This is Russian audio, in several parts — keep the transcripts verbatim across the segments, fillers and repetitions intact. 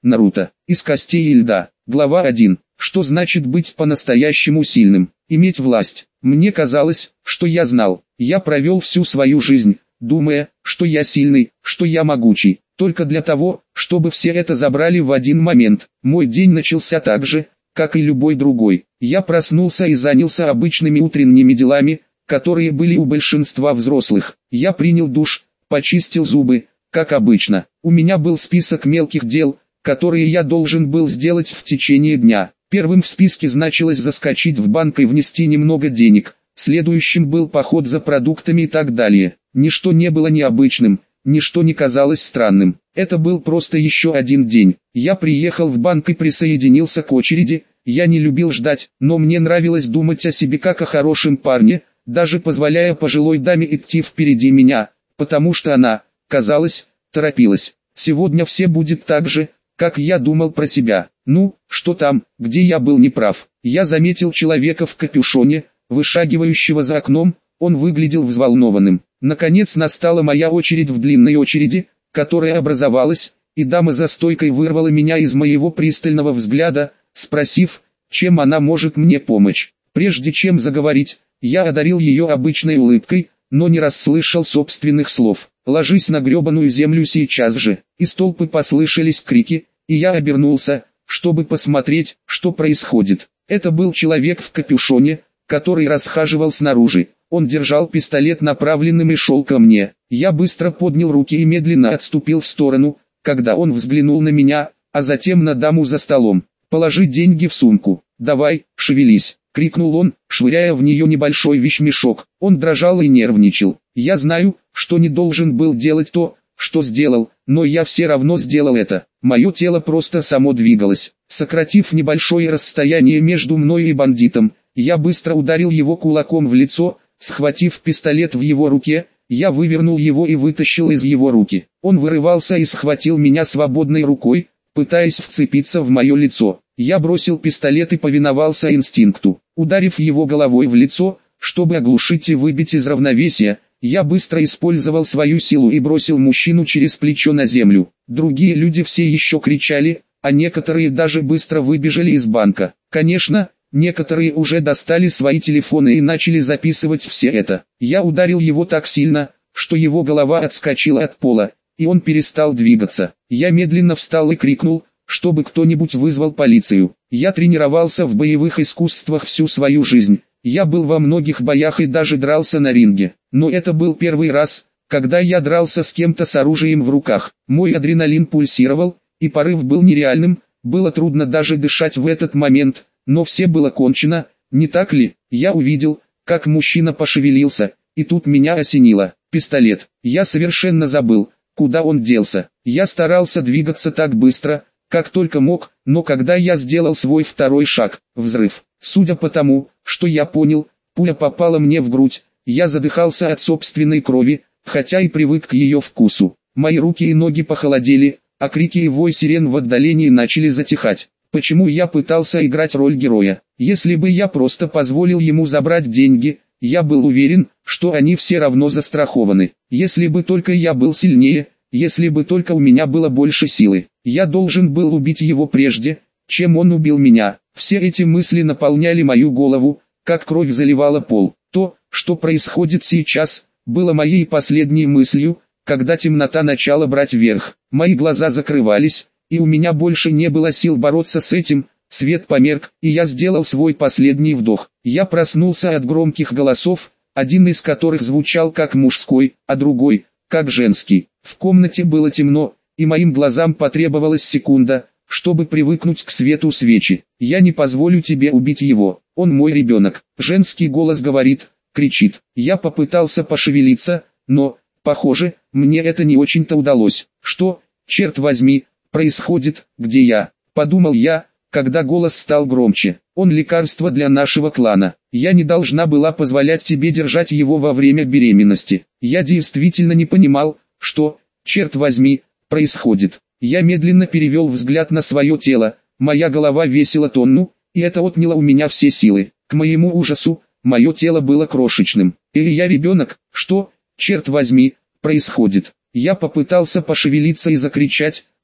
Наруто. Из костей и льда. Глава один. Что значит быть по-настоящему сильным? Иметь власть. Мне казалось, что я знал. Я провел всю свою жизнь, думая, что я сильный, что я могучий. Только для того, чтобы все это забрали в один момент. Мой день начался так же, как и любой другой. Я проснулся и занялся обычными утренними делами, которые были у большинства взрослых. Я принял душ, почистил зубы, как обычно. У меня был список мелких дел, которые я должен был сделать в течение дня. Первым в списке значилось заскочить в банк и внести немного денег. Следующим был поход за продуктами и так далее. Ничто не было необычным, ничто не казалось странным. Это был просто еще один день. Я приехал в банк и присоединился к очереди. Я не любил ждать, но мне нравилось думать о себе как о хорошем парне, даже позволяя пожилой даме идти впереди меня, потому что она, казалось, торопилась. Сегодня все будет так же, как я думал про себя. Ну, что там, где я был неправ? Я заметил человека в капюшоне, вышагивающего за окном. Он выглядел взволнованным. Наконец настала моя очередь в длинной очереди, которая образовалась, и дама за стойкой вырвала меня из моего пристального взгляда, спросив, чем она может мне помочь. Прежде чем заговорить, я одарил ее обычной улыбкой, но не расслышал собственных слов. «Ложись на гребаную землю сейчас же!» Из толпы послышались крики, и я обернулся, чтобы посмотреть, что происходит. Это был человек в капюшоне, который расхаживал снаружи. Он держал пистолет направленным и шел ко мне. Я быстро поднял руки и медленно отступил в сторону, когда он взглянул на меня, а затем на даму за столом. «Положи деньги в сумку. Давай, шевелись!» — крикнул он, швыряя в нее небольшой вещмешок. Он дрожал и нервничал. Я знаю, что не должен был делать то, что сделал, но я все равно сделал это. Мое тело просто само двигалось. Сократив небольшое расстояние между мной и бандитом, я быстро ударил его кулаком в лицо. Схватив пистолет в его руке, я вывернул его и вытащил из его руки. Он вырывался и схватил меня свободной рукой, пытаясь вцепиться в мое лицо. Я бросил пистолет и повиновался инстинкту. Ударив его головой в лицо, чтобы оглушить и выбить из равновесия, я быстро использовал свою силу и бросил мужчину через плечо на землю. Другие люди все еще кричали, а некоторые даже быстро выбежали из банка. Конечно, некоторые уже достали свои телефоны и начали записывать все это. Я ударил его так сильно, что его голова отскочила от пола, и он перестал двигаться. Я медленно встал и крикнул, чтобы кто-нибудь вызвал полицию. Я тренировался в боевых искусствах всю свою жизнь. Я был во многих боях и даже дрался на ринге. Но это был первый раз, когда я дрался с кем-то с оружием в руках. Мой адреналин пульсировал, и порыв был нереальным. Было трудно даже дышать в этот момент. Но все было кончено, не так ли? Я увидел, как мужчина пошевелился, и тут меня осенило. Пистолет. Я совершенно забыл, куда он делся. Я старался двигаться так быстро, как только мог, но когда я сделал свой второй шаг, взрыв. Судя по тому, что я понял, пуля попала мне в грудь. Я задыхался от собственной крови, хотя и привык к ее вкусу. Мои руки и ноги похолодели, а крики и вой сирен в отдалении начали затихать. Почему я пытался играть роль героя? Если бы я просто позволил ему забрать деньги, я был уверен, что они все равно застрахованы. Если бы только я был сильнее, если бы только у меня было больше силы, я должен был убить его прежде, чем он убил меня. Все эти мысли наполняли мою голову, как кровь заливала пол. То, что происходит сейчас, было моей последней мыслью, когда темнота начала брать верх. Мои глаза закрывались, и у меня больше не было сил бороться с этим. Свет померк, и я сделал свой последний вдох. Я проснулся от громких голосов, один из которых звучал как мужской, а другой, как женский. В комнате было темно, и моим глазам потребовалась секунда, чтобы привыкнуть к свету свечи. «Я не позволю тебе убить его, он мой ребенок». Женский голос говорит, кричит. Я попытался пошевелиться, но, похоже, мне это не очень-то удалось. «Что, черт возьми, происходит, где я?» — подумал я, когда голос стал громче. «Он лекарство для нашего клана. Я не должна была позволять тебе держать его во время беременности». Я действительно не понимал, что, черт возьми, происходит. Я медленно перевел взгляд на свое тело. Моя голова весила тонну, и это отняло у меня все силы. К моему ужасу, мое тело было крошечным. Или я ребенок? Что, черт возьми, происходит? Я попытался пошевелиться и закричать,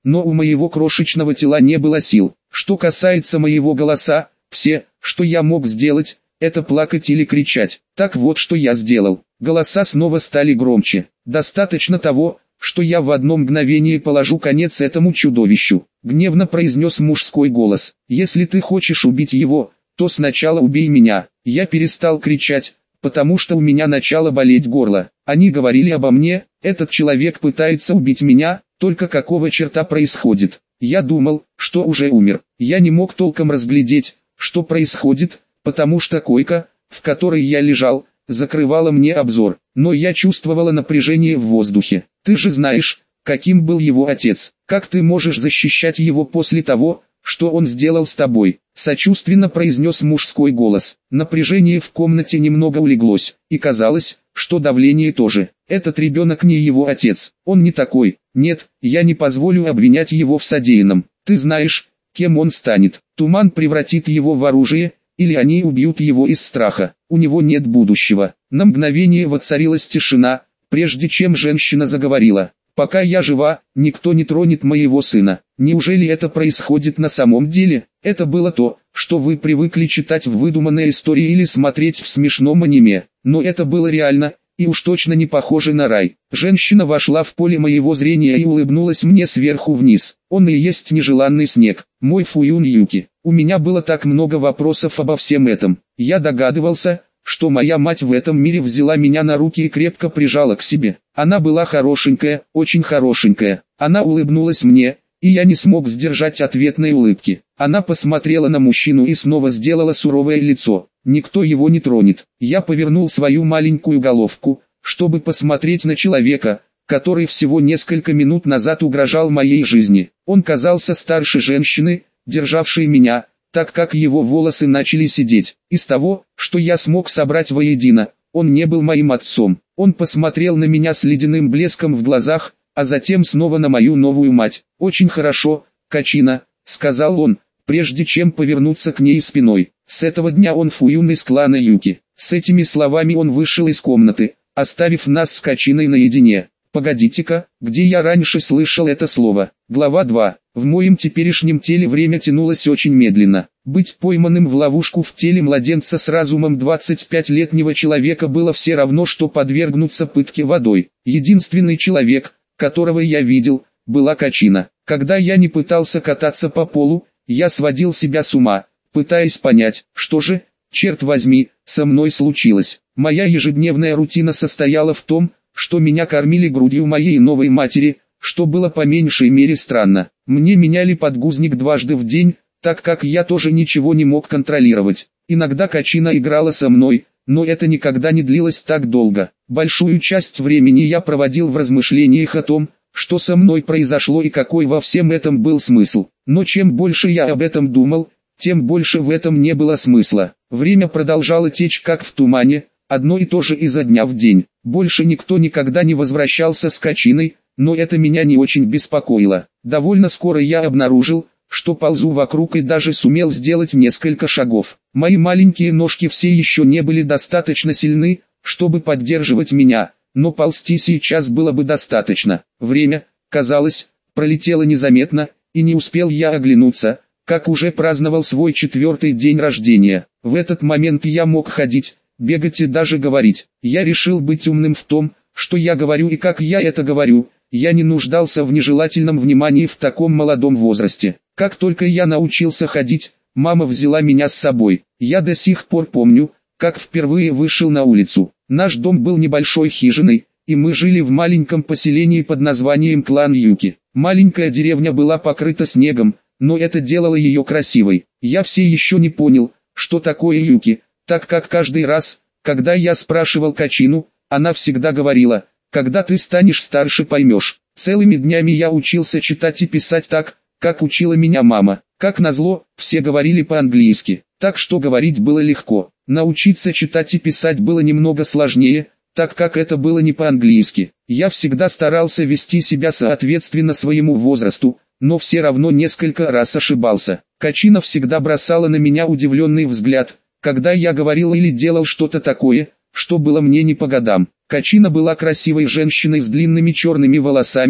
но у моего крошечного тела не было сил. Что касается моего голоса, все, что я мог сделать, это плакать или кричать. Так вот что я сделал. Голоса снова стали громче. Достаточно того, что я в одно мгновение положу конец этому чудовищу. Гневно произнес мужской голос. Если ты хочешь убить его, то сначала убей меня. Я перестал кричать, потому что у меня начало болеть горло. Они говорили обо мне, этот человек пытается убить меня, только какого черта происходит? Я думал, что уже умер. Я не мог толком разглядеть, что происходит, потому что койка, в которой я лежал, закрывала мне обзор, но я чувствовала напряжение в воздухе. Ты же знаешь, каким был его отец. Как ты можешь защищать его после того, что он сделал с тобой? Сочувственно произнес мужской голос. Напряжение в комнате немного улеглось, и казалось, что давление тоже. Этот ребенок не его отец, он не такой. Нет, я не позволю обвинять его в содеянном. Ты знаешь, кем он станет. Туман превратит его в оружие, или они убьют его из страха. У него нет будущего. На мгновение воцарилась тишина, прежде чем женщина заговорила. Пока я жива, никто не тронет моего сына. Неужели это происходит на самом деле? Это было то, что вы привыкли читать в выдуманной истории или смотреть в смешном аниме. Но это было реально, и уж точно не похоже на рай. Женщина вошла в поле моего зрения и улыбнулась мне сверху вниз. Он и есть нежеланный снег, мой Фуюн Юки. У меня было так много вопросов обо всем этом. Я догадывался, что моя мать в этом мире взяла меня на руки и крепко прижала к себе. Она была хорошенькая, очень хорошенькая. Она улыбнулась мне, и я не смог сдержать ответной улыбки. Она посмотрела на мужчину и снова сделала суровое лицо. Никто его не тронет. Я повернул свою маленькую головку, чтобы посмотреть на человека, который всего несколько минут назад угрожал моей жизни. Он казался старше женщины, державшей меня, так как его волосы начали сидеть. Из того, что я смог собрать воедино, он не был моим отцом. Он посмотрел на меня с ледяным блеском в глазах, а затем снова на мою новую мать. «Очень хорошо, Качина», — сказал он, прежде чем повернуться к ней спиной. С этого дня он Фуюн из клана Юки. С этими словами он вышел из комнаты, оставив нас с Качиной наедине. Погодите-ка, где я раньше слышал это слово? Глава два. В моем теперешнем теле время тянулось очень медленно. Быть пойманным в ловушку в теле младенца с разумом двадцатипятилетнего человека было все равно, что подвергнуться пытке водой. Единственный человек, которого я видел, была Качина. Когда я не пытался кататься по полу, я сводил себя с ума, пытаясь понять, что же, черт возьми, со мной случилось. Моя ежедневная рутина состояла в том, что меня кормили грудью моей новой матери, что было по меньшей мере странно. Мне меняли подгузник дважды в день, так как я тоже ничего не мог контролировать. Иногда Качина играла со мной, но это никогда не длилось так долго. Большую часть времени я проводил в размышлениях о том, что со мной произошло и какой во всем этом был смысл. Но чем больше я об этом думал, тем больше в этом не было смысла. Время продолжало течь как в тумане, одно и то же изо дня в день. Больше никто никогда не возвращался с Качиной, но это меня не очень беспокоило. Довольно скоро я обнаружил, что ползу вокруг и даже сумел сделать несколько шагов. Мои маленькие ножки все еще не были достаточно сильны, чтобы поддерживать меня, но ползти сейчас было бы достаточно. Время, казалось, пролетело незаметно, и не успел я оглянуться, как уже праздновал свой четвертый день рождения. В этот момент я мог ходить, бегать и даже говорить. Я решил быть умным в том, что я говорю и как я это говорю. Я не нуждался в нежелательном внимании в таком молодом возрасте. Как только я научился ходить, мама взяла меня с собой. Я до сих пор помню, как впервые вышел на улицу. Наш дом был небольшой хижиной, и мы жили в маленьком поселении под названием Клан Юки. Маленькая деревня была покрыта снегом, но это делало ее красивой. Я все еще не понял, что такое Юки, так как каждый раз, когда я спрашивал Качину, она всегда говорила: «Когда ты станешь старше, поймешь». Целыми днями я учился читать и писать так, как учила меня мама. Как назло, все говорили по-английски, так что говорить было легко. Научиться читать и писать было немного сложнее, так как это было не по-английски. Я всегда старался вести себя соответственно своему возрасту, но все равно несколько раз ошибался. Качина всегда бросала на меня удивленный взгляд, когда я говорил или делал что-то такое, что было мне не по годам. Качина была красивой женщиной с длинными черными волосами,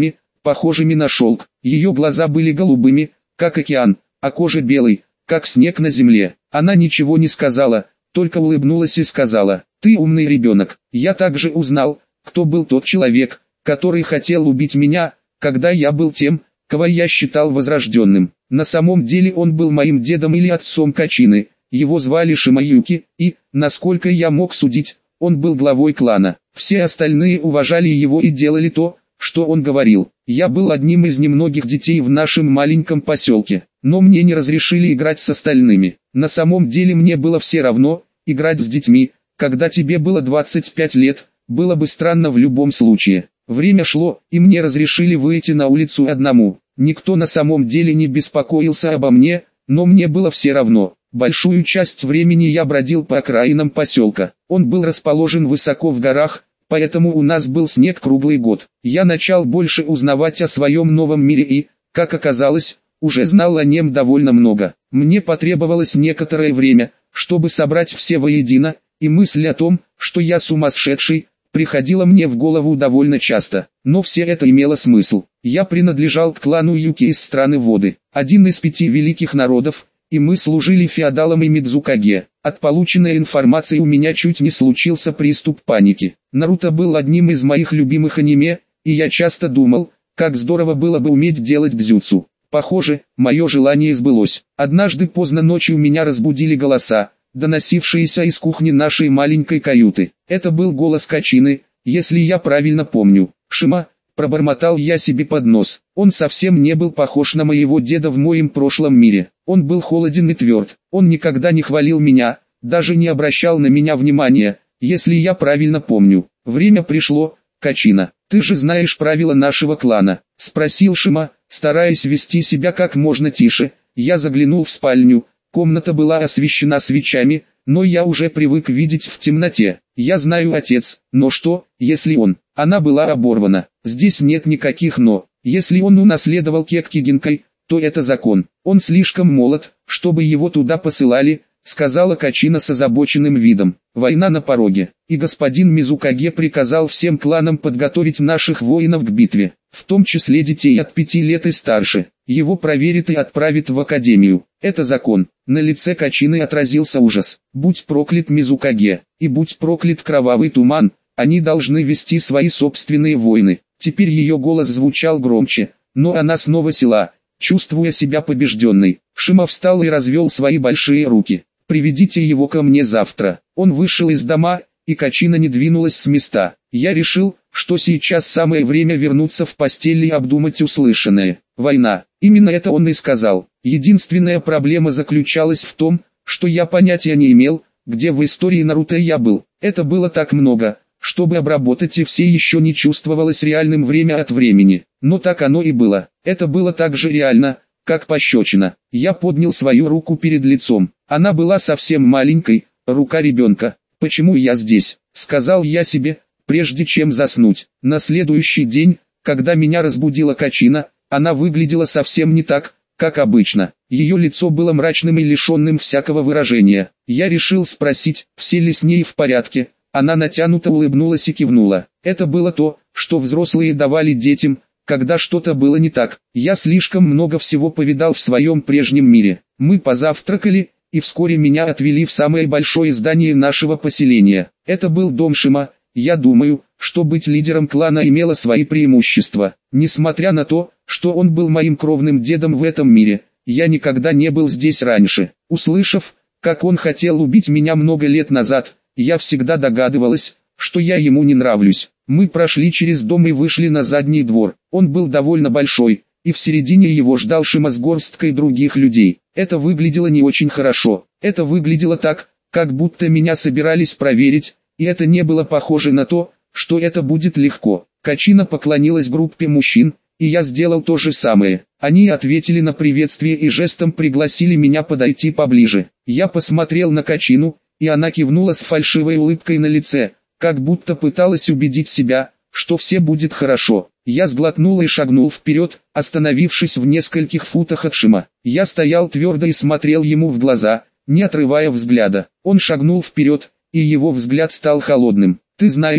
похожими на шелк. Ее глаза были голубыми, как океан, а кожа белой, как снег на земле. Она ничего не сказала, только улыбнулась и сказала: «Ты умный ребенок». Я также узнал, кто был тот человек, который хотел убить меня, когда я был тем, кого я считал возрожденным. На самом деле он был моим дедом или отцом Качины, его звали Шимаюки, и, насколько я мог судить, он был главой клана. Все остальные уважали его и делали то, что он говорил. Я был одним из немногих детей в нашем маленьком поселке, но мне не разрешили играть с остальными. На самом деле мне было все равно, играть с детьми, когда тебе было двадцать пять лет, было бы странно в любом случае. Время шло, и мне разрешили выйти на улицу одному. Никто на самом деле не беспокоился обо мне, но мне было все равно. Большую часть времени я бродил по окраинам поселка. Он был расположен высоко в горах, поэтому у нас был снег круглый год. Я начал больше узнавать о своем новом мире и, как оказалось, уже знал о нем довольно много. Мне потребовалось некоторое время, чтобы собрать все воедино, и мысль о том, что я сумасшедший, приходила мне в голову довольно часто. Но все это имело смысл. Я принадлежал к клану Юки из страны Воды, один из пяти великих народов, и мы служили феодалам и Мидзукаге. От полученной информации у меня чуть не случился приступ паники. Наруто был одним из моих любимых аниме, и я часто думал, как здорово было бы уметь делать дзюцу. Похоже, мое желание сбылось. Однажды поздно ночью меня разбудили голоса, доносившиеся из кухни нашей маленькой каюты. Это был голос Качины, если я правильно помню. «Шима», пробормотал я себе под нос. Он совсем не был похож на моего деда в моем прошлом мире. Он был холоден и тверд. Он никогда не хвалил меня, даже не обращал на меня внимания, если я правильно помню. «Время пришло, Качина. Ты же знаешь правила нашего клана?» — спросил Шима, стараясь вести себя как можно тише. Я заглянул в спальню. Комната была освещена свечами, но я уже привык видеть в темноте. «Я знаю, отец, но что, если он...» Она была оборвана. «Здесь нет никаких «но». Если он унаследовал Кекки Гинкай, то это закон. Он слишком молод, чтобы его туда посылали», — сказала Качина с озабоченным видом. «Война на пороге, и господин Мизукаге приказал всем кланам подготовить наших воинов к битве, в том числе детей от пяти лет и старше. Его проверят и отправят в академию. Это закон». На лице Качины отразился ужас. «Будь проклят Мизукаге, и будь проклят кровавый туман, они должны вести свои собственные войны». Теперь ее голос звучал громче, но она снова села, чувствуя себя побежденной. Шима встал и развел свои большие руки. «Приведите его ко мне завтра». Он вышел из дома, и Качина не двинулась с места. Я решил, что сейчас самое время вернуться в постель и обдумать услышанное. Война. Именно это он и сказал. Единственная проблема заключалась в том, что я понятия не имел, где в истории Наруто я был. Это было так много, чтобы обработать и все еще не чувствовалось реальным время от времени. Но так оно и было. Это было так же реально, как пощечина. Я поднял свою руку перед лицом. Она была совсем маленькой, рука ребенка. «Почему я здесь?» — сказал я себе, прежде чем заснуть. На следующий день, когда меня разбудила Качина, она выглядела совсем не так, как обычно. Ее лицо было мрачным и лишенным всякого выражения. Я решил спросить, все ли с ней в порядке. Она натянуто улыбнулась и кивнула. Это было то, что взрослые давали детям, когда что-то было не так. Я слишком много всего повидал в своем прежнем мире. Мы позавтракали, и вскоре меня отвели в самое большое здание нашего поселения. Это был дом Шима. Я думаю, что быть лидером клана имело свои преимущества. Несмотря на то, что он был моим кровным дедом в этом мире, я никогда не был здесь раньше. Услышав, как он хотел убить меня много лет назад, я всегда догадывалась, что я ему не нравлюсь. Мы прошли через дом и вышли на задний двор. Он был довольно большой, и в середине его ждал Шима с горсткой других людей. Это выглядело не очень хорошо. Это выглядело так, как будто меня собирались проверить, и это не было похоже на то, что это будет легко. Качина поклонилась группе мужчин, и я сделал то же самое. Они ответили на приветствие и жестом пригласили меня подойти поближе. Я посмотрел на Качину, и она кивнула с фальшивой улыбкой на лице, как будто пыталась убедить себя, что все будет хорошо. Я сглотнул и шагнул вперед, остановившись в нескольких футах от Шима. Я стоял твердо и смотрел ему в глаза, не отрывая взгляда. Он шагнул вперед, и его взгляд стал холодным. «Ты знаешь,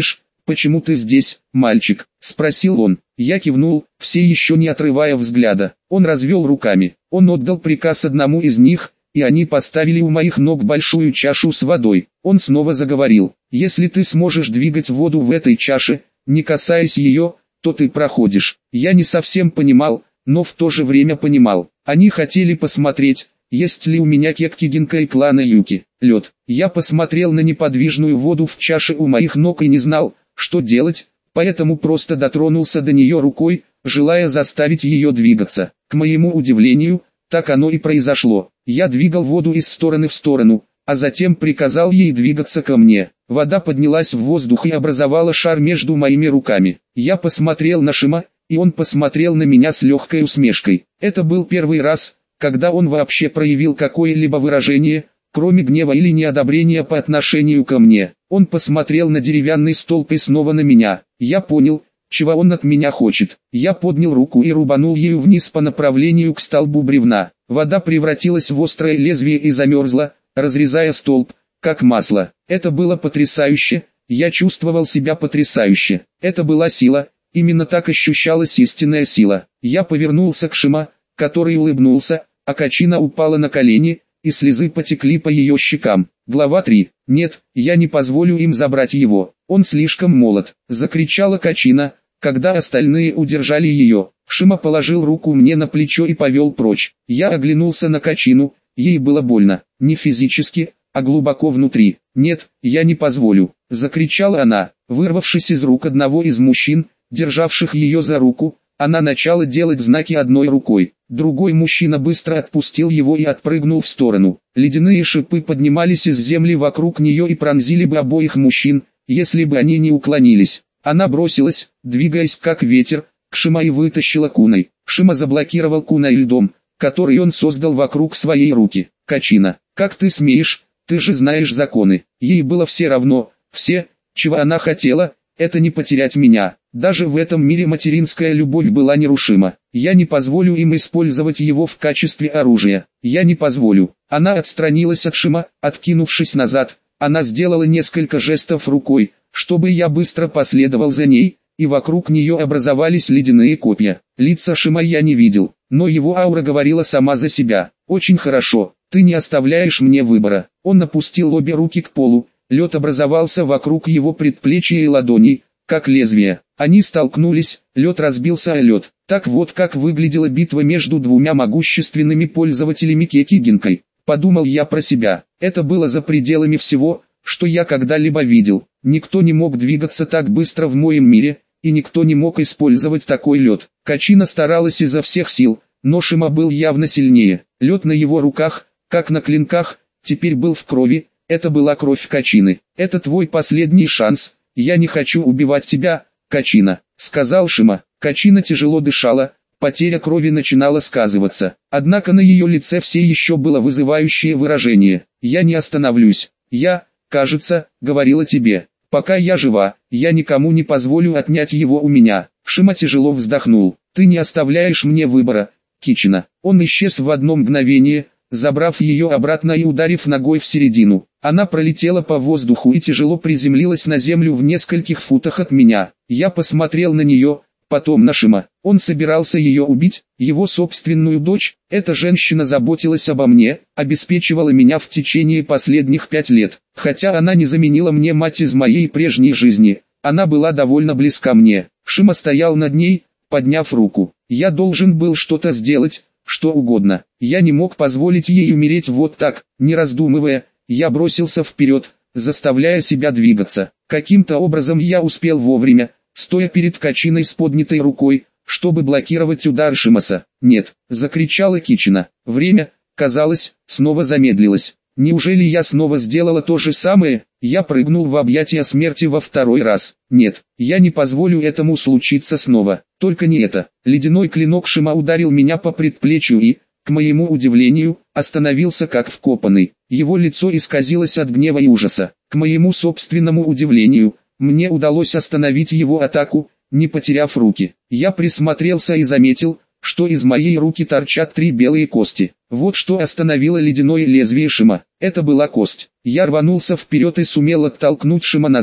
«Почему ты здесь, мальчик?» – спросил он. Я кивнул, все еще не отрывая взгляда. Он развел руками. Он отдал приказ одному из них, и они поставили у моих ног большую чашу с водой. Он снова заговорил: «Если ты сможешь двигать воду в этой чаше, не касаясь ее, то ты проходишь». Я не совсем понимал, но в то же время понимал. Они хотели посмотреть, есть ли у меня кекки Гинкэй клана Юки. Лед. Я посмотрел на неподвижную воду в чаше у моих ног и не знал, что делать, поэтому просто дотронулся до нее рукой, желая заставить ее двигаться. К моему удивлению, так оно и произошло. Я двигал воду из стороны в сторону, а затем приказал ей двигаться ко мне. Вода поднялась в воздух и образовала шар между моими руками. Я посмотрел на Шима, и он посмотрел на меня с легкой усмешкой. Это был первый раз, когда он вообще проявил какое-либо выражение, кроме гнева или неодобрения по отношению ко мне. Он посмотрел на деревянный столб и снова на меня. Я понял, чего он от меня хочет. Я поднял руку и рубанул ею вниз по направлению к столбу бревна. Вода превратилась в острое лезвие и замерзла, разрезая столб, как масло. Это было потрясающе, я чувствовал себя потрясающе. Это была сила, именно так ощущалась истинная сила. Я повернулся к Шима, который улыбнулся, а Качина упала на колени, и слезы потекли по ее щекам. Глава три. «Нет, я не позволю им забрать его, он слишком молод», — закричала Качина, когда остальные удержали ее. Шима положил руку мне на плечо и повел прочь. Я оглянулся на Качину, ей было больно, не физически, а глубоко внутри. «Нет, я не позволю», — закричала она, вырвавшись из рук одного из мужчин, державших ее за руку. Она начала делать знаки одной рукой. Другой мужчина быстро отпустил его и отпрыгнул в сторону. Ледяные шипы поднимались из земли вокруг нее и пронзили бы обоих мужчин, если бы они не уклонились. Она бросилась, двигаясь как ветер, к Шима и вытащила куной. Шима заблокировал куной льдом, который он создал вокруг своей руки. «Качина, как ты смеешь? Ты же знаешь законы». Ей было все равно, все, чего она хотела, это не потерять меня. Даже в этом мире материнская любовь была нерушима. Я не позволю им использовать его в качестве оружия. Я не позволю. Она отстранилась от Шима, откинувшись назад. Она сделала несколько жестов рукой, чтобы я быстро последовал за ней, и вокруг нее образовались ледяные копья. Лица Шима я не видел, но его аура говорила сама за себя. «Очень хорошо, ты не оставляешь мне выбора». Он опустил обе руки к полу, лед образовался вокруг его предплечья и ладоней, как лезвие. Они столкнулись, лед разбился о лед. Так вот как выглядела битва между двумя могущественными пользователями Кекки Гинкэй. Подумал я про себя. Это было за пределами всего, что я когда-либо видел. Никто не мог двигаться так быстро в моем мире, и никто не мог использовать такой лед. Качина старалась изо всех сил, но Шима был явно сильнее. Лед на его руках, как на клинках, теперь был в крови. Это была кровь Качины. «Это твой последний шанс. Я не хочу убивать тебя, Качина», — сказал Шима. Качина тяжело дышала, потеря крови начинала сказываться. Однако на ее лице все еще было вызывающее выражение. «Я не остановлюсь. Я, кажется, говорила тебе. Пока я жива, я никому не позволю отнять его у меня». Шима тяжело вздохнул. «Ты не оставляешь мне выбора, Кичина». Он исчез в одно мгновение, забрав ее обратно и ударив ногой в середину. Она пролетела по воздуху и тяжело приземлилась на землю в нескольких футах от меня. Я посмотрел на нее, потом на Шима. Он собирался ее убить, его собственную дочь. Эта женщина заботилась обо мне, обеспечивала меня в течение последних пять лет. Хотя она не заменила мне мать из моей прежней жизни, она была довольно близка мне. Шима стоял над ней, подняв руку. Я должен был что-то сделать, что угодно. Я не мог позволить ей умереть вот так, не раздумывая. Я бросился вперед, заставляя себя двигаться. Каким-то образом я успел вовремя, стоя перед Качиной с поднятой рукой, чтобы блокировать удар Шимаса. «Нет!» — закричала Кичина. Время, казалось, снова замедлилось. Неужели я снова сделала то же самое? Я прыгнул в объятия смерти во второй раз. Нет, я не позволю этому случиться снова. Только не это. Ледяной клинок Шима ударил меня по предплечью и, к моему удивлению, остановился как вкопанный. Его лицо исказилось от гнева и ужаса. К моему собственному удивлению, мне удалось остановить его атаку, не потеряв руки. Я присмотрелся и заметил, что из моей руки торчат три белые кости. Вот что остановило ледяное лезвие Шима. Это была кость. Я рванулся вперед и сумел оттолкнуть Шима назад,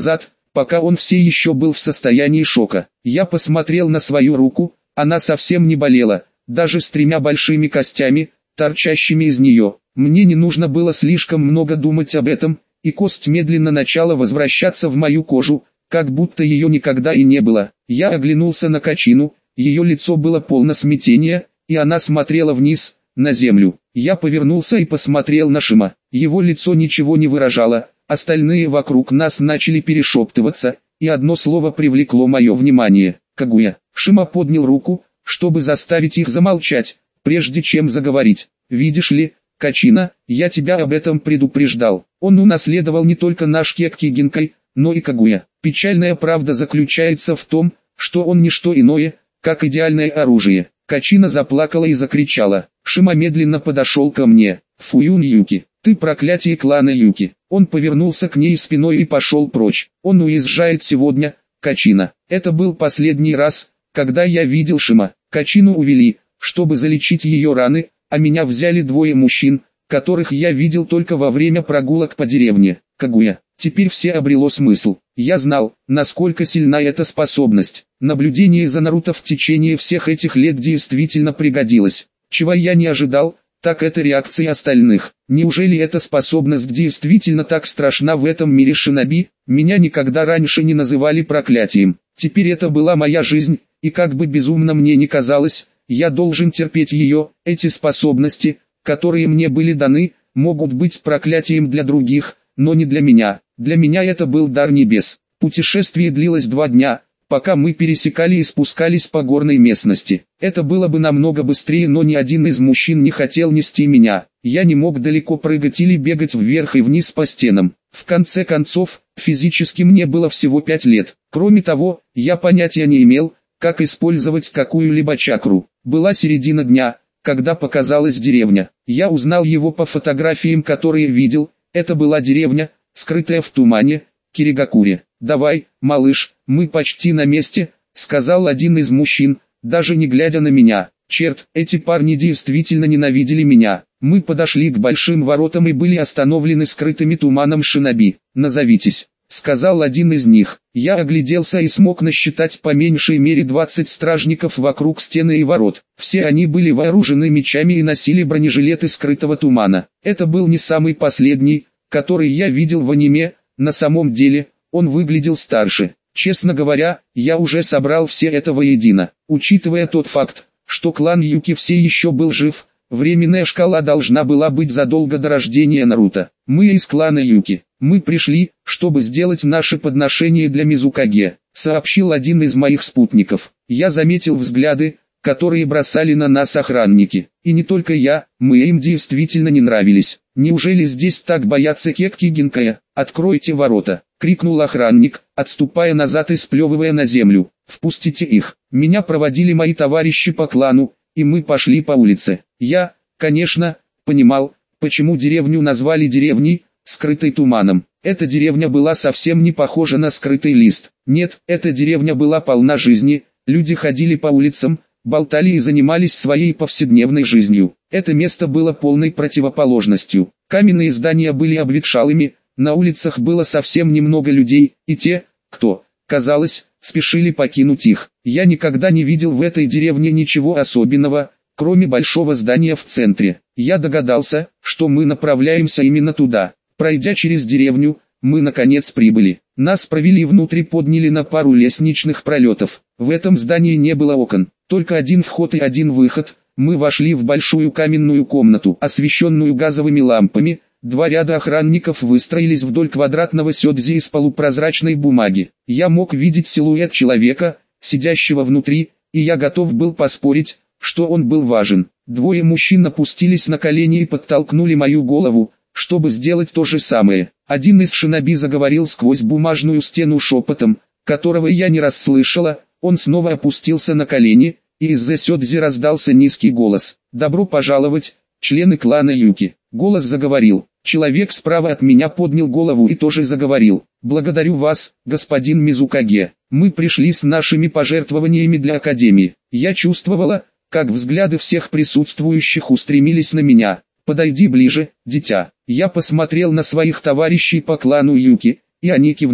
пока он все еще был в состоянии шока. Я посмотрел на свою руку, она совсем не болела, даже с тремя большими костями, торчащими из нее. Мне не нужно было слишком много думать об этом, и кость медленно начала возвращаться в мою кожу, как будто ее никогда и не было. Я оглянулся на Качину, ее лицо было полно смятения, и она смотрела вниз, на землю. Я повернулся и посмотрел на Шима. Его лицо ничего не выражало, остальные вокруг нас начали перешептываться, и одно слово привлекло мое внимание – Кагуя. Шима поднял руку, чтобы заставить их замолчать, прежде чем заговорить. «Видишь ли, Качина, я тебя об этом предупреждал. Он унаследовал не только наш Кекки Гинкай, но и Кагуя. Печальная правда заключается в том, что он не что иное, как идеальное оружие». Качина заплакала и закричала. Шима медленно подошел ко мне. «Фуюн Юки, ты проклятие клана Юки». Он повернулся к ней спиной и пошел прочь. «Он уезжает сегодня, Качина». Это был последний раз, когда я видел Шима. Качину увели, чтобы залечить ее раны, а меня взяли двое мужчин, которых я видел только во время прогулок по деревне. Кагуя. Теперь все обрело смысл. Я знал, насколько сильна эта способность. Наблюдение за Наруто в течение всех этих лет действительно пригодилось. Чего я не ожидал, так это реакция остальных. Неужели эта способность действительно так страшна в этом мире шиноби? Меня никогда раньше не называли проклятием. Теперь это была моя жизнь, и как бы безумно мне ни казалось, я должен терпеть ее. Эти способности, которые мне были даны, могут быть проклятием для других, но не для меня. Для меня это был дар небес. Путешествие длилось два дня, пока мы пересекали и спускались по горной местности. Это было бы намного быстрее, но ни один из мужчин не хотел нести меня. Я не мог далеко прыгать или бегать вверх и вниз по стенам. В конце концов, физически мне было всего пять лет. Кроме того, я понятия не имел, как использовать какую-либо чакру. Была середина дня, когда показалась деревня. Я узнал его по фотографиям, которые видел. Это была деревня, скрытая в тумане, Киригакуре. «Давай, малыш, мы почти на месте», — сказал один из мужчин, даже не глядя на меня. Черт, эти парни действительно ненавидели меня. Мы подошли к большим воротам и были остановлены скрытыми туманом шиноби. «Назовитесь», — сказал один из них. Я огляделся и смог насчитать по меньшей мере двадцать стражников вокруг стены и ворот. Все они были вооружены мечами и носили бронежилеты скрытого тумана. Это был не самый последний, который я видел в аниме. На самом деле, он выглядел старше. Честно говоря, я уже собрал все это воедино. Учитывая тот факт, что клан Юки все еще был жив, временная шкала должна была быть задолго до рождения Наруто. Мы из клана Юки. Мы пришли, чтобы сделать наше подношение для Мизукаге, сообщил один из моих спутников. Я заметил взгляды, которые бросали на нас охранники. И не только я, мы им действительно не нравились. «Неужели здесь так боятся Кекки Гинкая? Откройте ворота!» — крикнул охранник, отступая назад и сплевывая на землю. «Впустите их!» Меня проводили мои товарищи по клану, и мы пошли по улице. Я, конечно, понимал, почему деревню назвали деревней, скрытой туманом. Эта деревня была совсем не похожа на скрытый лист. Нет, эта деревня была полна жизни, люди ходили по улицам, болтали и занимались своей повседневной жизнью. Это место было полной противоположностью. Каменные здания были обветшалыми, на улицах было совсем немного людей, и те, кто, казалось, спешили покинуть их. Я никогда не видел в этой деревне ничего особенного, кроме большого здания в центре. Я догадался, что мы направляемся именно туда. Пройдя через деревню, мы наконец прибыли. Нас провели внутрь и подняли на пару лестничных пролетов. В этом здании не было окон, только один вход и один выход. Мы вошли в большую каменную комнату, освещенную газовыми лампами. Два ряда охранников выстроились вдоль квадратного сёдзи из полупрозрачной бумаги. Я мог видеть силуэт человека, сидящего внутри, и я готов был поспорить, что он был важен. Двое мужчин опустились на колени и подтолкнули мою голову, чтобы сделать то же самое. Один из шиноби заговорил сквозь бумажную стену шепотом, которого я не расслышала. Он снова опустился на колени, и из-за сёдзи раздался низкий голос. «Добро пожаловать, члены клана Юки». Голос заговорил. Человек справа от меня поднял голову и тоже заговорил. «Благодарю вас, господин Мизукаге. Мы пришли с нашими пожертвованиями для Академии». Я чувствовала, как взгляды всех присутствующих устремились на меня. «Подойди ближе, дитя». Я посмотрел на своих товарищей по клану Юки, и они кивнули.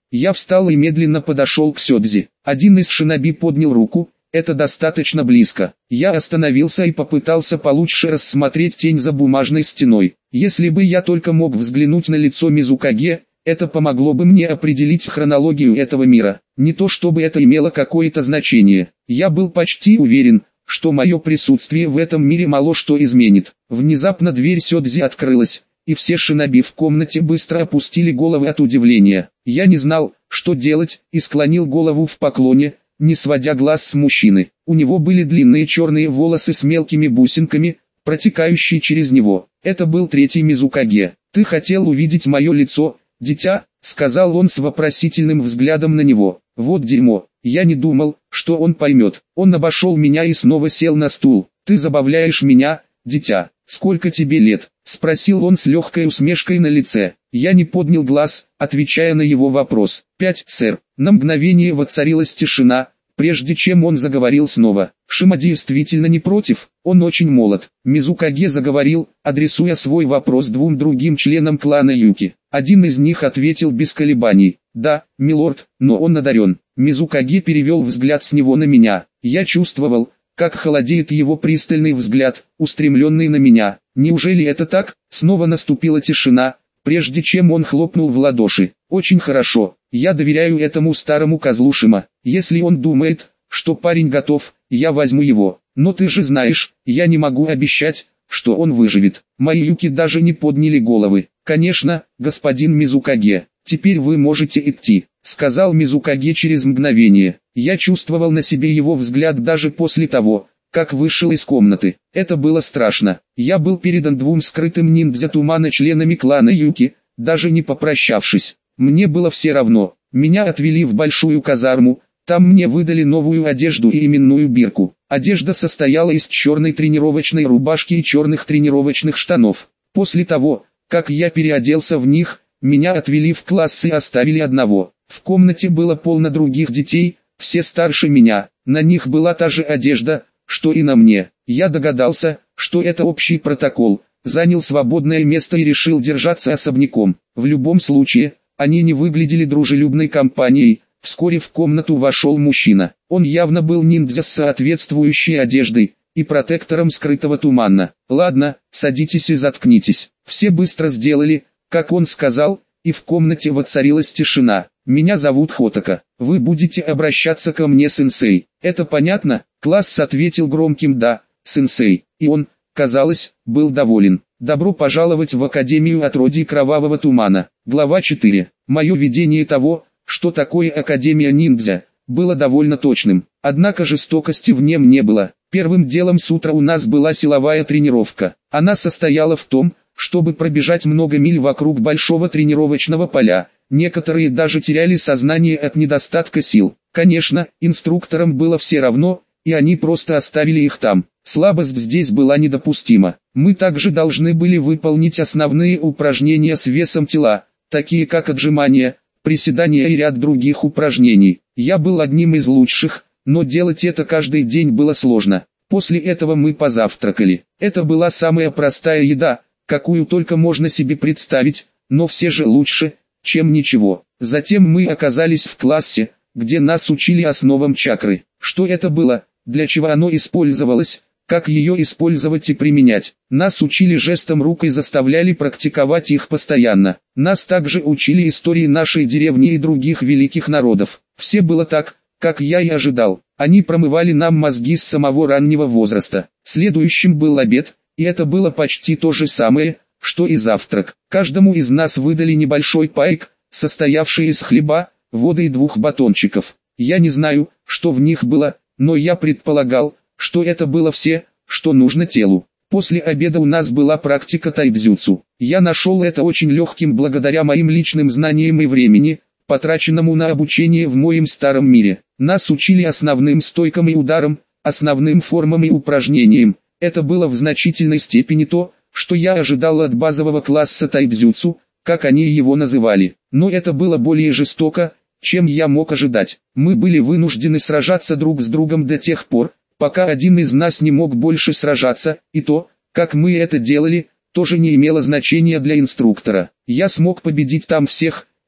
Я встал и медленно подошел к Сёдзи. Один из шиноби поднял руку. Это достаточно близко. Я остановился и попытался получше рассмотреть тень за бумажной стеной. Если бы я только мог взглянуть на лицо Мизукаге, это помогло бы мне определить хронологию этого мира. Не то чтобы это имело какое-то значение. Я был почти уверен, что мое присутствие в этом мире мало что изменит. Внезапно дверь Сёдзи открылась, и все шиноби в комнате быстро опустили головы от удивления. Я не знал, что делать, и склонил голову в поклоне, не сводя глаз с мужчины. У него были длинные черные волосы с мелкими бусинками, протекающие через него. Это был третий Мизукаге. «Ты хотел увидеть мое лицо, дитя?» — сказал он с вопросительным взглядом на него. «Вот дерьмо, я не думал, что он поймет». Он обошел меня и снова сел на стул. «Ты забавляешь меня, дитя. Сколько тебе лет?» — спросил он с легкой усмешкой на лице. Я не поднял глаз, отвечая на его вопрос. «Пять, сэр». На мгновение воцарилась тишина, прежде чем он заговорил снова. Шима действительно не против, он очень молод. Мизукаге заговорил, адресуя свой вопрос двум другим членам клана Юки. Один из них ответил без колебаний. «Да, милорд, но он одарен». Мизукаге перевел взгляд с него на меня. Я чувствовал, как холодеет его пристальный взгляд, устремленный на меня. Неужели это так? Снова наступила тишина, прежде чем он хлопнул в ладоши. «Очень хорошо, я доверяю этому старому козлу Шима. Если он думает, что парень готов, я возьму его. Но ты же знаешь, я не могу обещать, что он выживет». Мои Юки даже не подняли головы. «Конечно, господин Мизукаге, теперь вы можете идти», — сказал Мизукаге через мгновение. Я чувствовал на себе его взгляд даже после того, как вышел из комнаты. Это было страшно. Я был передан двум скрытым ниндзя тумана членами клана Юки, даже не попрощавшись. Мне было все равно. Меня отвели в большую казарму, там мне выдали новую одежду и именную бирку. Одежда состояла из черной тренировочной рубашки и черных тренировочных штанов. После того, как я переоделся в них, меня отвели в класс и оставили одного. В комнате было полно других детей, все старше меня. На них была та же одежда, что и на мне. Я догадался, что это общий протокол, занял свободное место и решил держаться особняком. В любом случае, они не выглядели дружелюбной компанией. Вскоре в комнату вошел мужчина. Он явно был ниндзя с соответствующей одеждой и протектором скрытого тумана. «Ладно, садитесь и заткнитесь». Все быстро сделали, как он сказал, и в комнате воцарилась тишина. «Меня зовут Хотака. Вы будете обращаться ко мне, сенсей. Это понятно?» Класс ответил громким «да, сенсей», и он, казалось, был доволен. «Добро пожаловать в Академию отродий Кровавого Тумана». Глава четыре. Мое видение того, что такое Академия ниндзя, было довольно точным. Однако жестокости в нем не было. Первым делом с утра у нас была силовая тренировка. Она состояла в том, чтобы пробежать много миль вокруг большого тренировочного поля. Некоторые даже теряли сознание от недостатка сил. Конечно, инструкторам было все равно, и они просто оставили их там. Слабость здесь была недопустима. Мы также должны были выполнить основные упражнения с весом тела, такие как отжимания, приседания и ряд других упражнений. Я был одним из лучших, но делать это каждый день было сложно. После этого мы позавтракали. Это была самая простая еда, какую только можно себе представить, но все же лучше, чем ничего. Затем мы оказались в классе, где нас учили основам чакры. Что это было, для чего оно использовалось, как ее использовать и применять. Нас учили жестом рук и заставляли практиковать их постоянно. Нас также учили истории нашей деревни и других великих народов. Все было так, как я и ожидал. Они промывали нам мозги с самого раннего возраста. Следующим был обед, и это было почти то же самое, что и завтрак. Каждому из нас выдали небольшой пайк, состоявший из хлеба, воды и двух батончиков. Я не знаю, что в них было, но я предполагал, что это было все, что нужно телу. После обеда у нас была практика тайцзюцу. Я нашел это очень легким благодаря моим личным знаниям и времени, потраченному на обучение в моем старом мире. Нас учили основным стойкам и ударам, основным формам и упражнениям. Это было в значительной степени то, что я ожидал от базового класса тайцзюцу, как они его называли. Но это было более жестоко, чем я мог ожидать. Мы были вынуждены сражаться друг с другом до тех пор, пока один из нас не мог больше сражаться, и то, как мы это делали, тоже не имело значения для инструктора. Я смог победить там всех,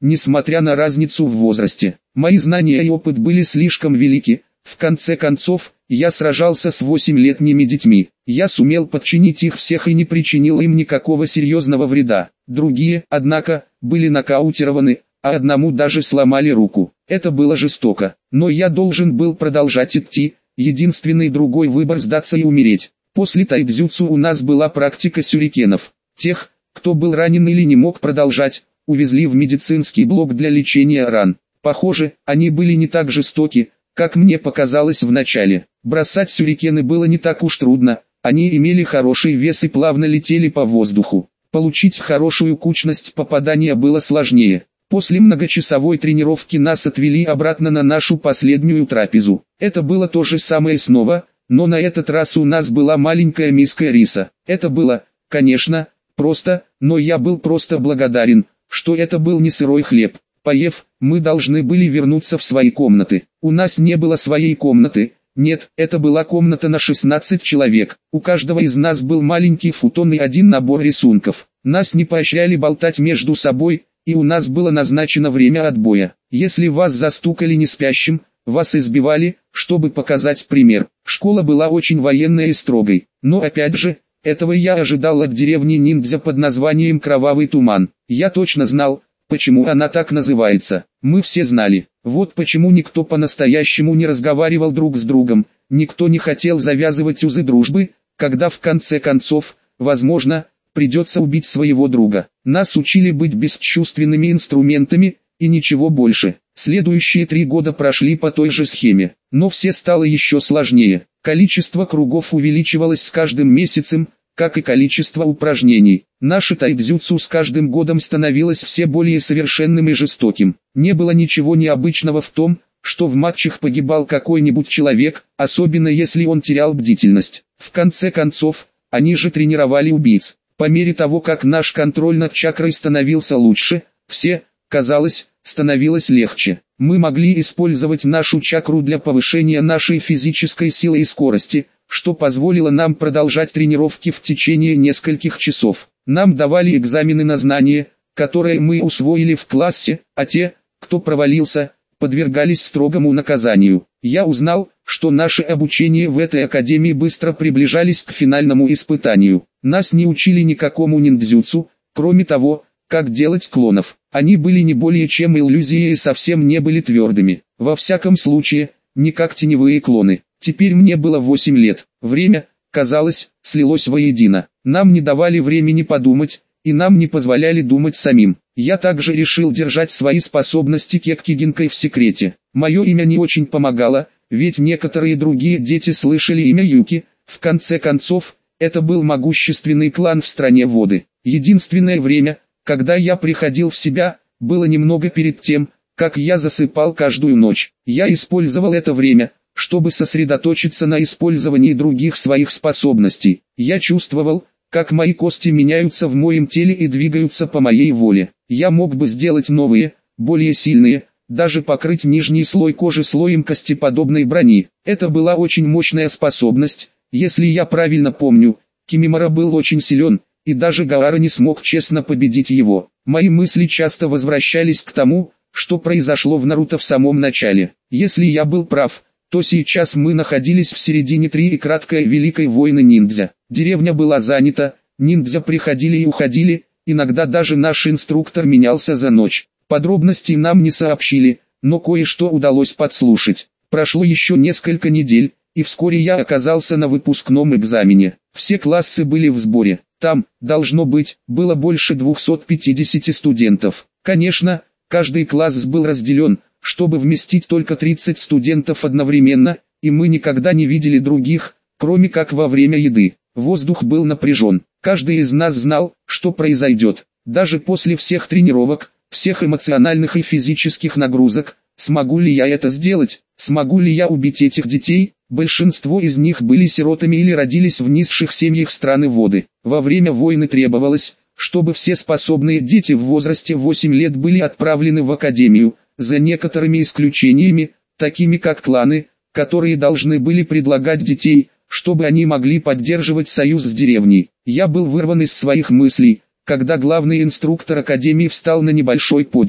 несмотря на разницу в возрасте. Мои знания и опыт были слишком велики. В конце концов, я сражался с восьмилетними детьми. Я сумел подчинить их всех и не причинил им никакого серьезного вреда. Другие, однако, были нокаутированы, а одному даже сломали руку. Это было жестоко. Но я должен был продолжать идти. Единственный другой выбор — сдаться и умереть. После тайцзюцу у нас была практика сюрикенов. Тех, кто был ранен или не мог продолжать, увезли в медицинский блок для лечения ран. Похоже, они были не так жестоки, как мне показалось вначале. Бросать сюрикены было не так уж трудно, они имели хороший вес и плавно летели по воздуху. Получить хорошую кучность попадания было сложнее. После многочасовой тренировки нас отвели обратно на нашу последнюю трапезу. Это было то же самое снова, но на этот раз у нас была маленькая миска риса. Это было, конечно, просто, но я был просто благодарен, что это был не сырой хлеб. Поев, мы должны были вернуться в свои комнаты. У нас не было своей комнаты. Нет, это была комната на шестнадцать человек. У каждого из нас был маленький футон и один набор рисунков. Нас не поощряли болтать между собой, и у нас было назначено время отбоя. Если вас застукали не спящим, вас избивали, чтобы показать пример. Школа была очень военной и строгой. Но опять же, этого я ожидал от деревни ниндзя под названием Кровавый Туман. Я точно знал, почему она так называется. Мы все знали. Вот почему никто по-настоящему не разговаривал друг с другом, никто не хотел завязывать узы дружбы, когда в конце концов, возможно, придется убить своего друга. Нас учили быть бесчувственными инструментами, и ничего больше. Следующие три года прошли по той же схеме, но все стало еще сложнее. Количество кругов увеличивалось с каждым месяцем, как и количество упражнений. Наше тайцзюцу с каждым годом становилось все более совершенным и жестоким. Не было ничего необычного в том, что в матчах погибал какой-нибудь человек, особенно если он терял бдительность. В конце концов, они же тренировали убийц. По мере того, как наш контроль над чакрой становился лучше, все, казалось, становилось легче. Мы могли использовать нашу чакру для повышения нашей физической силы и скорости, что позволило нам продолжать тренировки в течение нескольких часов. Нам давали экзамены на знания, которые мы усвоили в классе, а те, кто провалился, подвергались строгому наказанию. Я узнал, что наше обучение в этой академии быстро приближались к финальному испытанию. Нас не учили никакому ниндзюцу, кроме того, как делать клонов. Они были не более чем иллюзией и совсем не были твердыми. Во всяком случае, не как теневые клоны. Теперь мне было восемь лет. Время, казалось, слилось воедино. Нам не давали времени подумать, и нам не позволяли думать самим. Я также решил держать свои способности кеккигинкой в секрете. Мое имя не очень помогало, ведь некоторые другие дети слышали имя Юки. В конце концов, это был могущественный клан в стране воды. Единственное время, когда я приходил в себя, было немного перед тем, как я засыпал каждую ночь. Я использовал это время, чтобы сосредоточиться на использовании других своих способностей. Я чувствовал, как мои кости меняются в моем теле и двигаются по моей воле. Я мог бы сделать новые, более сильные, даже покрыть нижний слой кожи слоем костеподобной брони. Это была очень мощная способность, если я правильно помню. Кимимора был очень силен, и даже Гаара не смог честно победить его. Мои мысли часто возвращались к тому, что произошло в Наруто в самом начале. Если я был прав, то сейчас мы находились в середине три и краткой Великой войны ниндзя. Деревня была занята, ниндзя приходили и уходили, иногда даже наш инструктор менялся за ночь. Подробностей нам не сообщили, но кое-что удалось подслушать. Прошло еще несколько недель, и вскоре я оказался на выпускном экзамене. Все классы были в сборе. Там, должно быть, было больше двухсот пятидесяти студентов. Конечно, каждый класс был разделен, чтобы вместить только тридцать студентов одновременно, и мы никогда не видели других, кроме как во время еды. Воздух был напряжен. Каждый из нас знал, что произойдет. Даже после всех тренировок, всех эмоциональных и физических нагрузок, смогу ли я это сделать, смогу ли я убить этих детей? Большинство из них были сиротами или родились в низших семьях страны воды. Во время войны требовалось, чтобы все способные дети в возрасте восемь лет были отправлены в академию, за некоторыми исключениями, такими как кланы, которые должны были предлагать детей, чтобы они могли поддерживать союз с деревней. Я был вырван из своих мыслей, когда главный инструктор академии встал на небольшой подиум.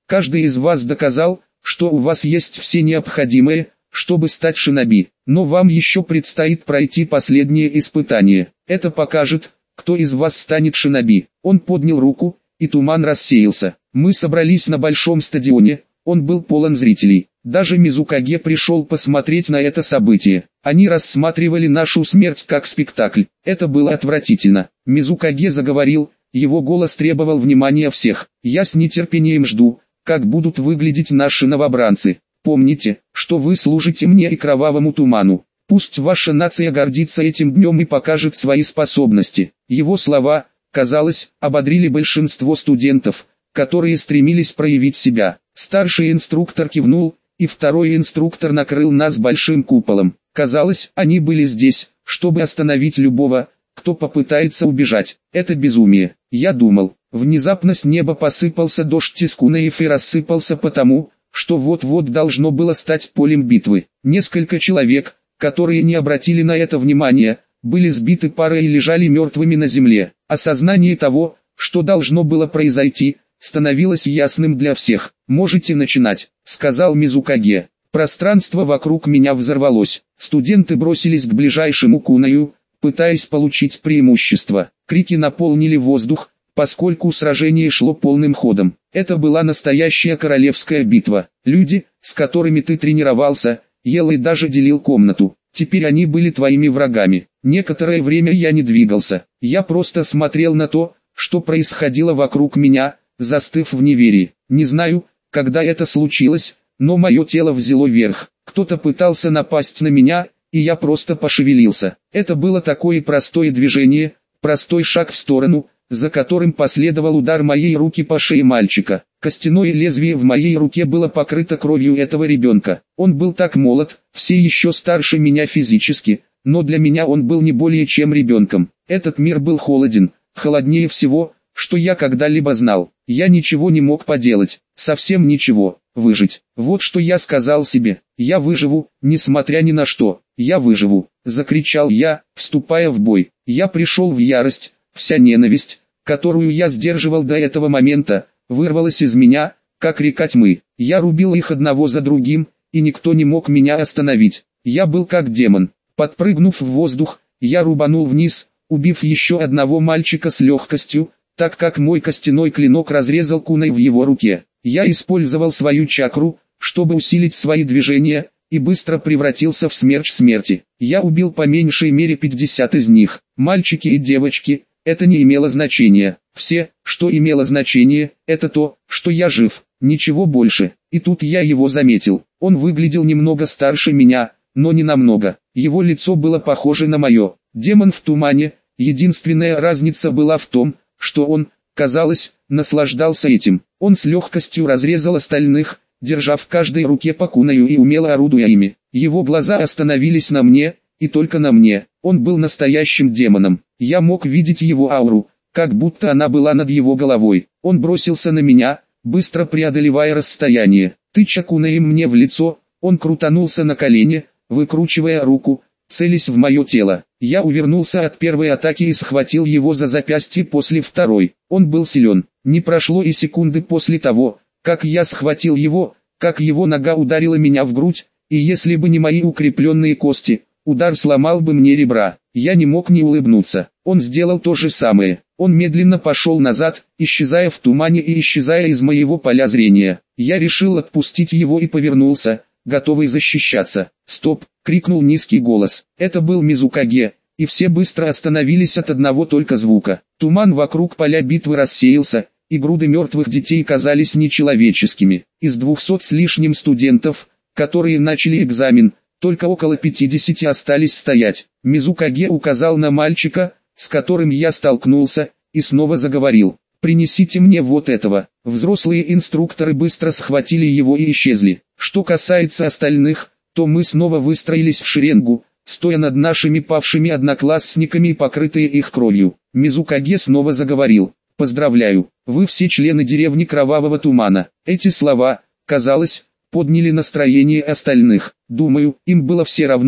Каждый из вас доказал, что у вас есть все необходимое, чтобы стать шиноби. Но вам еще предстоит пройти последнее испытание. Это покажет, кто из вас станет шиноби. Он поднял руку, и туман рассеялся. Мы собрались на большом стадионе, он был полон зрителей. Даже Мизукаге пришел посмотреть на это событие. Они рассматривали нашу смерть как спектакль. Это было отвратительно. Мизукаге заговорил, его голос требовал внимания всех. Я с нетерпением жду, как будут выглядеть наши новобранцы. Помните, что вы служите мне и кровавому туману. Пусть ваша нация гордится этим днем и покажет свои способности. Его слова, казалось, ободрили большинство студентов, которые стремились проявить себя. Старший инструктор кивнул, и второй инструктор накрыл нас большим куполом. Казалось, они были здесь, чтобы остановить любого, кто попытается убежать. Это безумие. Я думал. Внезапно с неба посыпался дождь из кунаев и рассыпался потому, что вот-вот должно было стать полем битвы. Несколько человек, которые не обратили на это внимания, были сбиты парой и лежали мертвыми на земле. Осознание того, что должно было произойти, становилось ясным для всех. «Можете начинать», — сказал Мизукаге. Пространство вокруг меня взорвалось. Студенты бросились к ближайшему кунаю, пытаясь получить преимущество. Крики наполнили воздух, поскольку сражение шло полным ходом. Это была настоящая королевская битва. Люди, с которыми ты тренировался, ел и даже делил комнату. Теперь они были твоими врагами. Некоторое время я не двигался. Я просто смотрел на то, что происходило вокруг меня, застыв в неверии. Не знаю, когда это случилось, но мое тело взяло верх. Кто-то пытался напасть на меня, и я просто пошевелился. Это было такое простое движение, простой шаг в сторону, за которым последовал удар моей руки по шее мальчика. Костяное лезвие в моей руке было покрыто кровью этого ребенка. Он был так молод, все еще старше меня физически, но для меня он был не более чем ребенком. Этот мир был холоден, холоднее всего, что я когда-либо знал. Я ничего не мог поделать, совсем ничего. Выжить. Вот что я сказал себе. Я выживу, несмотря ни на что. Я выживу, закричал я, вступая в бой. Я пришел в ярость. Вся ненависть, которую я сдерживал до этого момента, вырвалась из меня, как река тьмы. Я рубил их одного за другим, и никто не мог меня остановить. Я был как демон. Подпрыгнув в воздух, я рубанул вниз, убив еще одного мальчика с легкостью, так как мой костяной клинок разрезал кунай в его руке. Я использовал свою чакру, чтобы усилить свои движения, и быстро превратился в смерч смерти. Я убил по меньшей мере пятьдесят из них. Мальчики и девочки, это не имело значения. Все, что имело значение, это то, что я жив, ничего больше. И тут я его заметил. Он выглядел немного старше меня, но не намного. Его лицо было похоже на мое. Демон в тумане. Единственная разница была в том, что он, казалось, наслаждался этим. Он с легкостью разрезал остальных, держа в каждой руке по кунаю и умело орудуя ими. Его глаза остановились на мне, и только на мне. Он был настоящим демоном. Я мог видеть его ауру, как будто она была над его головой. Он бросился на меня, быстро преодолевая расстояние. Тыча кунаем мне в лицо, он крутанулся на колени, выкручивая руку, целясь в мое тело. Я увернулся от первой атаки и схватил его за запястье после второй. Он был силен. Не прошло и секунды после того, как я схватил его, как его нога ударила меня в грудь, и если бы не мои укрепленные кости, удар сломал бы мне ребра. Я не мог не улыбнуться. Он сделал то же самое. Он медленно пошел назад, исчезая в тумане и исчезая из моего поля зрения. Я решил отпустить его и повернулся, готовый защищаться. «Стоп!» — крикнул низкий голос. Это был Мизукаге, и все быстро остановились от одного только звука. Туман вокруг поля битвы рассеялся, и груды мертвых детей казались нечеловеческими. Из двухсот с лишним студентов, которые начали экзамен, только около пятидесяти остались стоять. Мизукаге указал на мальчика, с которым я столкнулся, и снова заговорил. «Принесите мне вот этого». Взрослые инструкторы быстро схватили его и исчезли. Что касается остальных, то мы снова выстроились в шеренгу, стоя над нашими павшими одноклассниками и покрытые их кровью. Мизукаге снова заговорил. «Поздравляю, вы все члены деревни Кровавого Тумана». Эти слова, казалось, подняли настроение остальных. Думаю, им было все равно,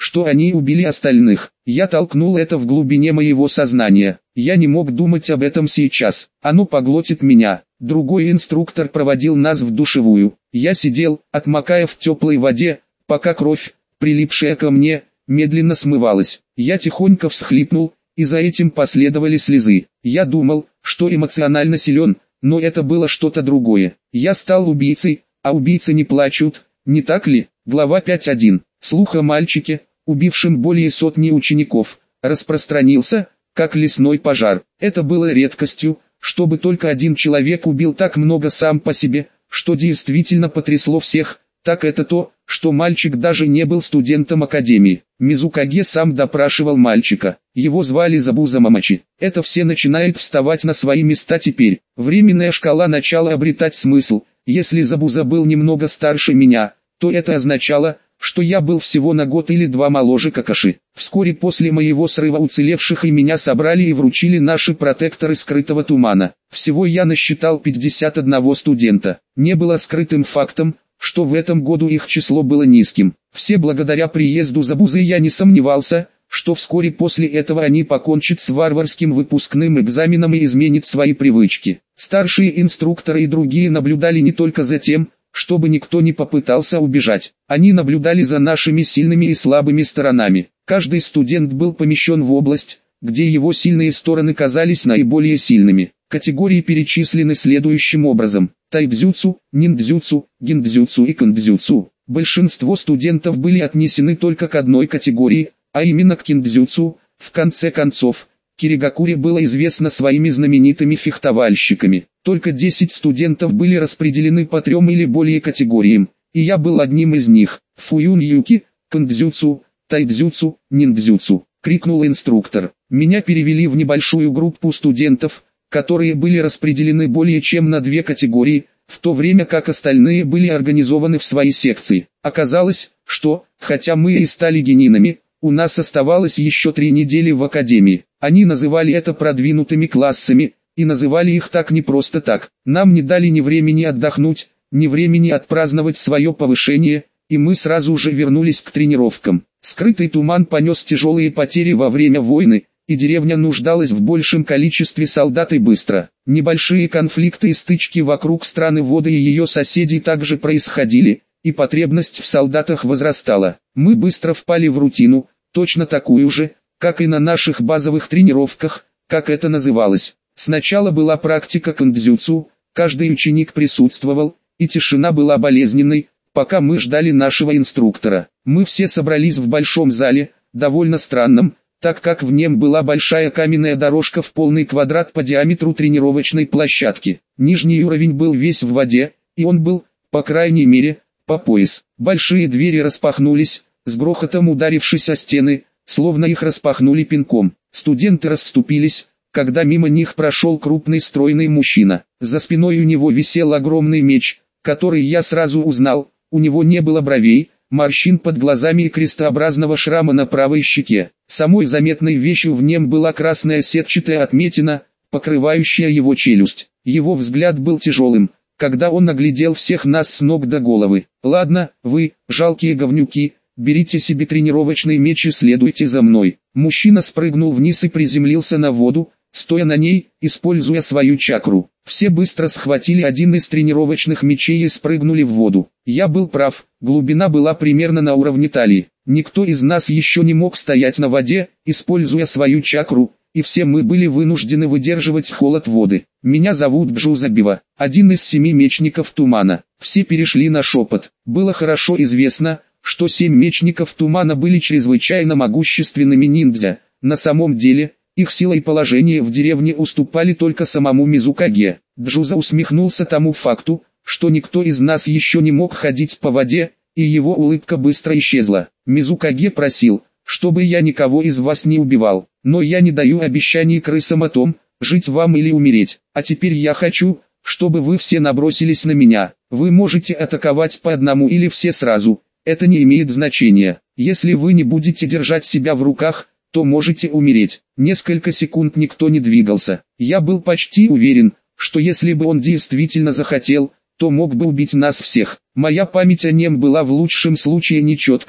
что они убили остальных. Я толкнул это в глубине моего сознания. Я не мог думать об этом сейчас. Оно поглотит меня. Другой инструктор проводил нас в душевую. Я сидел, отмокая в теплой воде, пока кровь, прилипшая ко мне, медленно смывалась. Я тихонько всхлипнул, и за этим последовали слезы. Я думал, что эмоционально силен, но это было что-то другое. Я стал убийцей, а убийцы не плачут, не так ли? Глава пять точка один. Слух о мальчике, убившем более сотни учеников, распространился, как лесной пожар. Это было редкостью, чтобы только один человек убил так много сам по себе, что действительно потрясло всех. Так это то, что мальчик даже не был студентом академии. Мизукаге сам допрашивал мальчика. Его звали Забуза Мамачи. Это все начинает вставать на свои места теперь. Временная шкала начала обретать смысл. Если Забуза был немного старше меня, то это означало, что я был всего на год или два моложе Какаши. Вскоре после моего срыва уцелевших и меня собрали и вручили наши протекторы скрытого тумана. Всего я насчитал пятьдесят один студента. Не было скрытым фактом, что в этом году их число было низким. Все благодаря приезду Забузы я не сомневался, что вскоре после этого они покончат с варварским выпускным экзаменом и изменят свои привычки. Старшие инструкторы и другие наблюдали не только за тем, чтобы никто не попытался убежать. Они наблюдали за нашими сильными и слабыми сторонами. Каждый студент был помещен в область, где его сильные стороны казались наиболее сильными. Категории перечислены следующим образом: тайдзюцу, ниндзюцу, гиндзюцу и кандзюцу. Большинство студентов были отнесены только к одной категории, а именно к киндзюцу. В конце концов, Киригакуре было известно своими знаменитыми фехтовальщиками. Только десять студентов были распределены по трем или более категориям, и я был одним из них. «Фуюн-юки, кандзюцу, тайдзюцу, ниндзюцу», — крикнул инструктор. Меня перевели в небольшую группу студентов, которые были распределены более чем на две категории, в то время как остальные были организованы в свои секции. Оказалось, что, хотя мы и стали генинами, у нас оставалось еще три недели в академии. Они называли это продвинутыми классами, и называли их так не просто так. Нам не дали ни времени отдохнуть, ни времени отпраздновать свое повышение, и мы сразу же вернулись к тренировкам. Скрытый туман понес тяжелые потери во время войны, и деревня нуждалась в большем количестве солдат и быстро. Небольшие конфликты и стычки вокруг страны Воды и ее соседей также происходили, и потребность в солдатах возрастала. Мы быстро впали в рутину, точно такую же, как и на наших базовых тренировках, как это называлось. Сначала была практика кандзюцу, каждый ученик присутствовал, и тишина была болезненной, пока мы ждали нашего инструктора. Мы все собрались в большом зале, довольно странном, так как в нем была большая каменная дорожка в полный квадрат по диаметру тренировочной площадки. Нижний уровень был весь в воде, и он был, по крайней мере, по пояс. Большие двери распахнулись, с грохотом ударившись о стены, словно их распахнули пинком. Студенты расступились, когда мимо них прошел крупный стройный мужчина. За спиной у него висел огромный меч, который я сразу узнал. У него не было бровей, морщин под глазами и крестообразного шрама на правой щеке. Самой заметной вещью в нем была красная сетчатая отметина, покрывающая его челюсть. Его взгляд был тяжелым, когда он оглядел всех нас с ног до головы. «Ладно, вы, жалкие говнюки, берите себе тренировочный меч и следуйте за мной». Мужчина спрыгнул вниз и приземлился на воду, стоя на ней, используя свою чакру. Все быстро схватили один из тренировочных мечей и спрыгнули в воду. Я был прав, глубина была примерно на уровне талии. Никто из нас еще не мог стоять на воде, используя свою чакру, и все мы были вынуждены выдерживать холод воды. Меня зовут Бджузабива, один из семи мечников тумана. Все перешли на шепот. Было хорошо известно, что семь мечников тумана были чрезвычайно могущественными ниндзя. На самом деле, их сила и положение в деревне уступали только самому Мизукаге. Бджуза усмехнулся тому факту, что никто из нас еще не мог ходить по воде, и его улыбка быстро исчезла. Мизукаге просил, чтобы я никого из вас не убивал, но я не даю обещаний крысам о том, жить вам или умереть. А теперь я хочу, чтобы вы все набросились на меня. Вы можете атаковать по одному или все сразу, это не имеет значения. Если вы не будете держать себя в руках, то можете умереть. Несколько секунд никто не двигался. Я был почти уверен, что если бы он действительно захотел, то мог бы убить нас всех. Моя память о нем была в лучшем случае нечеткой,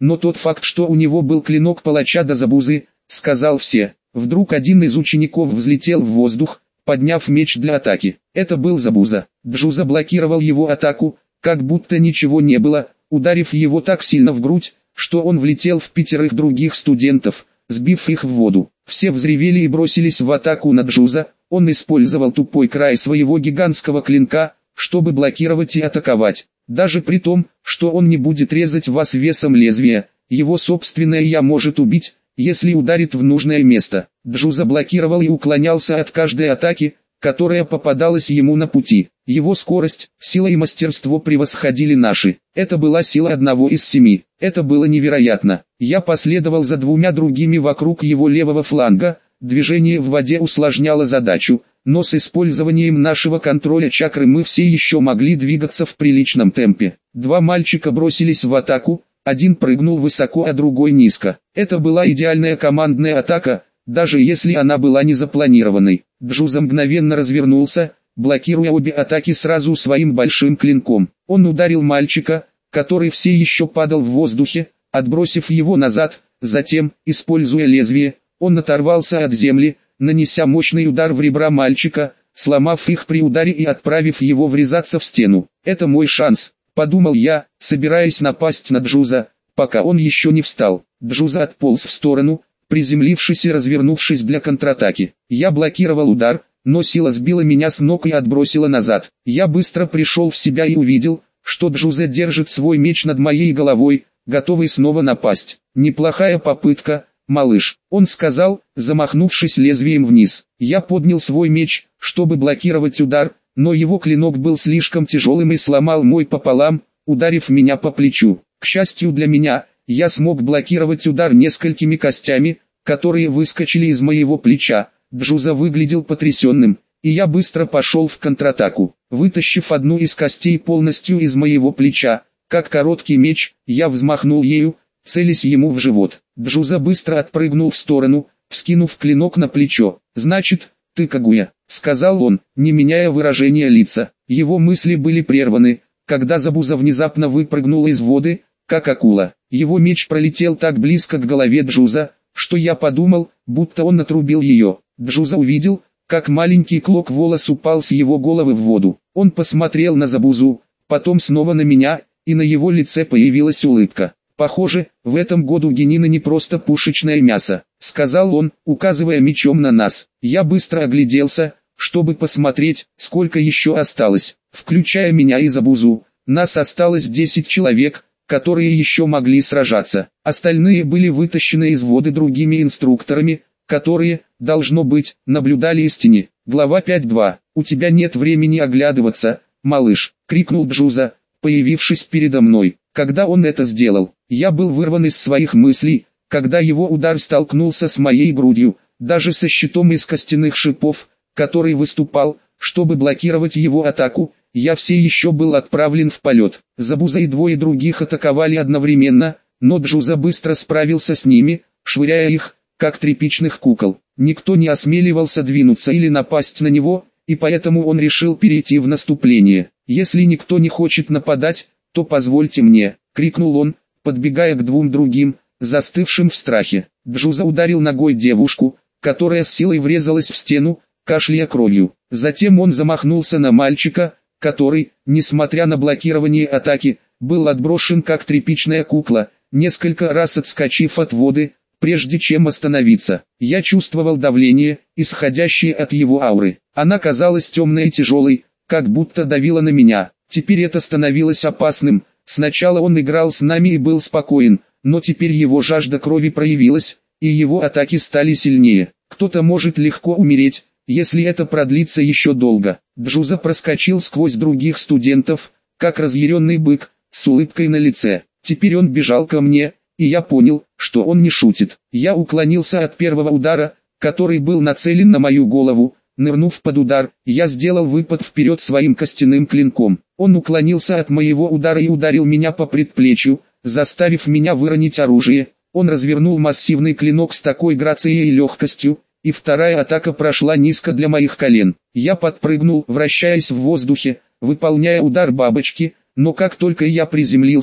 но тот факт, что у него был клинок палача Дазабузы, сказал все. Вдруг один из учеников взлетел в воздух, подняв меч для атаки. Это был Забуза. Джуза блокировал его атаку, как будто ничего не было, ударив его так сильно в грудь, что он влетел в пятерых других студентов, сбив их в воду. Все взревели и бросились в атаку на Джуза. Он использовал тупой край своего гигантского клинка, чтобы блокировать и атаковать. Даже при том, что он не будет резать вас весом лезвия, его собственное «я» может убить, если ударит в нужное место. Джуза блокировал и уклонялся от каждой атаки, которая попадалась ему на пути. Его скорость, сила и мастерство превосходили наши. Это была сила одного из семи. Это было невероятно. Я последовал за двумя другими вокруг его левого фланга. Движение в воде усложняло задачу, но с использованием нашего контроля чакры мы все еще могли двигаться в приличном темпе. Два мальчика бросились в атаку, один прыгнул высоко, а другой низко. Это была идеальная командная атака, даже если она была не запланированной. Джуза мгновенно развернулся, блокируя обе атаки сразу своим большим клинком. Он ударил мальчика, который все еще падал в воздухе, отбросив его назад, затем, используя лезвие, он оторвался от земли, нанеся мощный удар в ребра мальчика, сломав их при ударе и отправив его врезаться в стену. «Это мой шанс», — подумал я, собираясь напасть на Джуза, пока он еще не встал. Джуза отполз в сторону, приземлившись и развернувшись для контратаки. Я блокировал удар, но сила сбила меня с ног и отбросила назад. Я быстро пришел в себя и увидел, что Джуза держит свой меч над моей головой, готовый снова напасть. «Неплохая попытка, малыш», — он сказал, замахнувшись лезвием вниз. Я поднял свой меч, чтобы блокировать удар, но его клинок был слишком тяжелым и сломал мой пополам, ударив меня по плечу. К счастью для меня, я смог блокировать удар несколькими костями, которые выскочили из моего плеча. Джуза выглядел потрясенным, и я быстро пошел в контратаку. Вытащив одну из костей полностью из моего плеча, как короткий меч, я взмахнул ею, целясь ему в живот. Джуза быстро отпрыгнул в сторону, вскинув клинок на плечо. «Значит, ты Кагуя», — сказал он, не меняя выражения лица. Его мысли были прерваны, когда Забуза внезапно выпрыгнула из воды, как акула. Его меч пролетел так близко к голове Джуза, что я подумал, будто он отрубил ее. Джуза увидел, как маленький клок волос упал с его головы в воду. Он посмотрел на Забузу, потом снова на меня, и на его лице появилась улыбка. «Похоже, в этом году генины не просто пушечное мясо», — сказал он, указывая мечом на нас. Я быстро огляделся, чтобы посмотреть, сколько еще осталось, включая меня и Забузу. Нас осталось десять человек, которые еще могли сражаться. Остальные были вытащены из воды другими инструкторами, которые, должно быть, наблюдали из тени. Глава пять два. «У тебя нет времени оглядываться, малыш», — крикнул Джуза, появившись передо мной. Когда он это сделал, я был вырван из своих мыслей, когда его удар столкнулся с моей грудью, даже со щитом из костяных шипов, который выступал, чтобы блокировать его атаку. Я все еще был отправлен в полет. Забуза и двое других атаковали одновременно, но Джуза быстро справился с ними, швыряя их, как тряпичных кукол. Никто не осмеливался двинуться или напасть на него, и поэтому он решил перейти в наступление. «Если никто не хочет нападать, то позвольте мне», — крикнул он, подбегая к двум другим, застывшим в страхе. Джуза ударил ногой девушку, которая с силой врезалась в стену, кашляя кровью. Затем он замахнулся на мальчика, который, несмотря на блокирование атаки, был отброшен как тряпичная кукла, несколько раз отскочив от воды, прежде чем остановиться. Я чувствовал давление, исходящее от его ауры. Она казалась темной и тяжелой, как будто давила на меня. Теперь это становилось опасным. Сначала он играл с нами и был спокоен, но теперь его жажда крови проявилась, и его атаки стали сильнее. Кто-то может легко умереть, если это продлится еще долго. Джуза проскочил сквозь других студентов, как разъяренный бык, с улыбкой на лице. Теперь он бежал ко мне, и я понял, что он не шутит. Я уклонился от первого удара, который был нацелен на мою голову. Нырнув под удар, я сделал выпад вперед своим костяным клинком. Он уклонился от моего удара и ударил меня по предплечью, заставив меня выронить оружие. Он развернул массивный клинок с такой грацией и легкостью, и вторая атака прошла низко для моих колен. Я подпрыгнул, вращаясь в воздухе, выполняя удар бабочки, но как только я приземлился,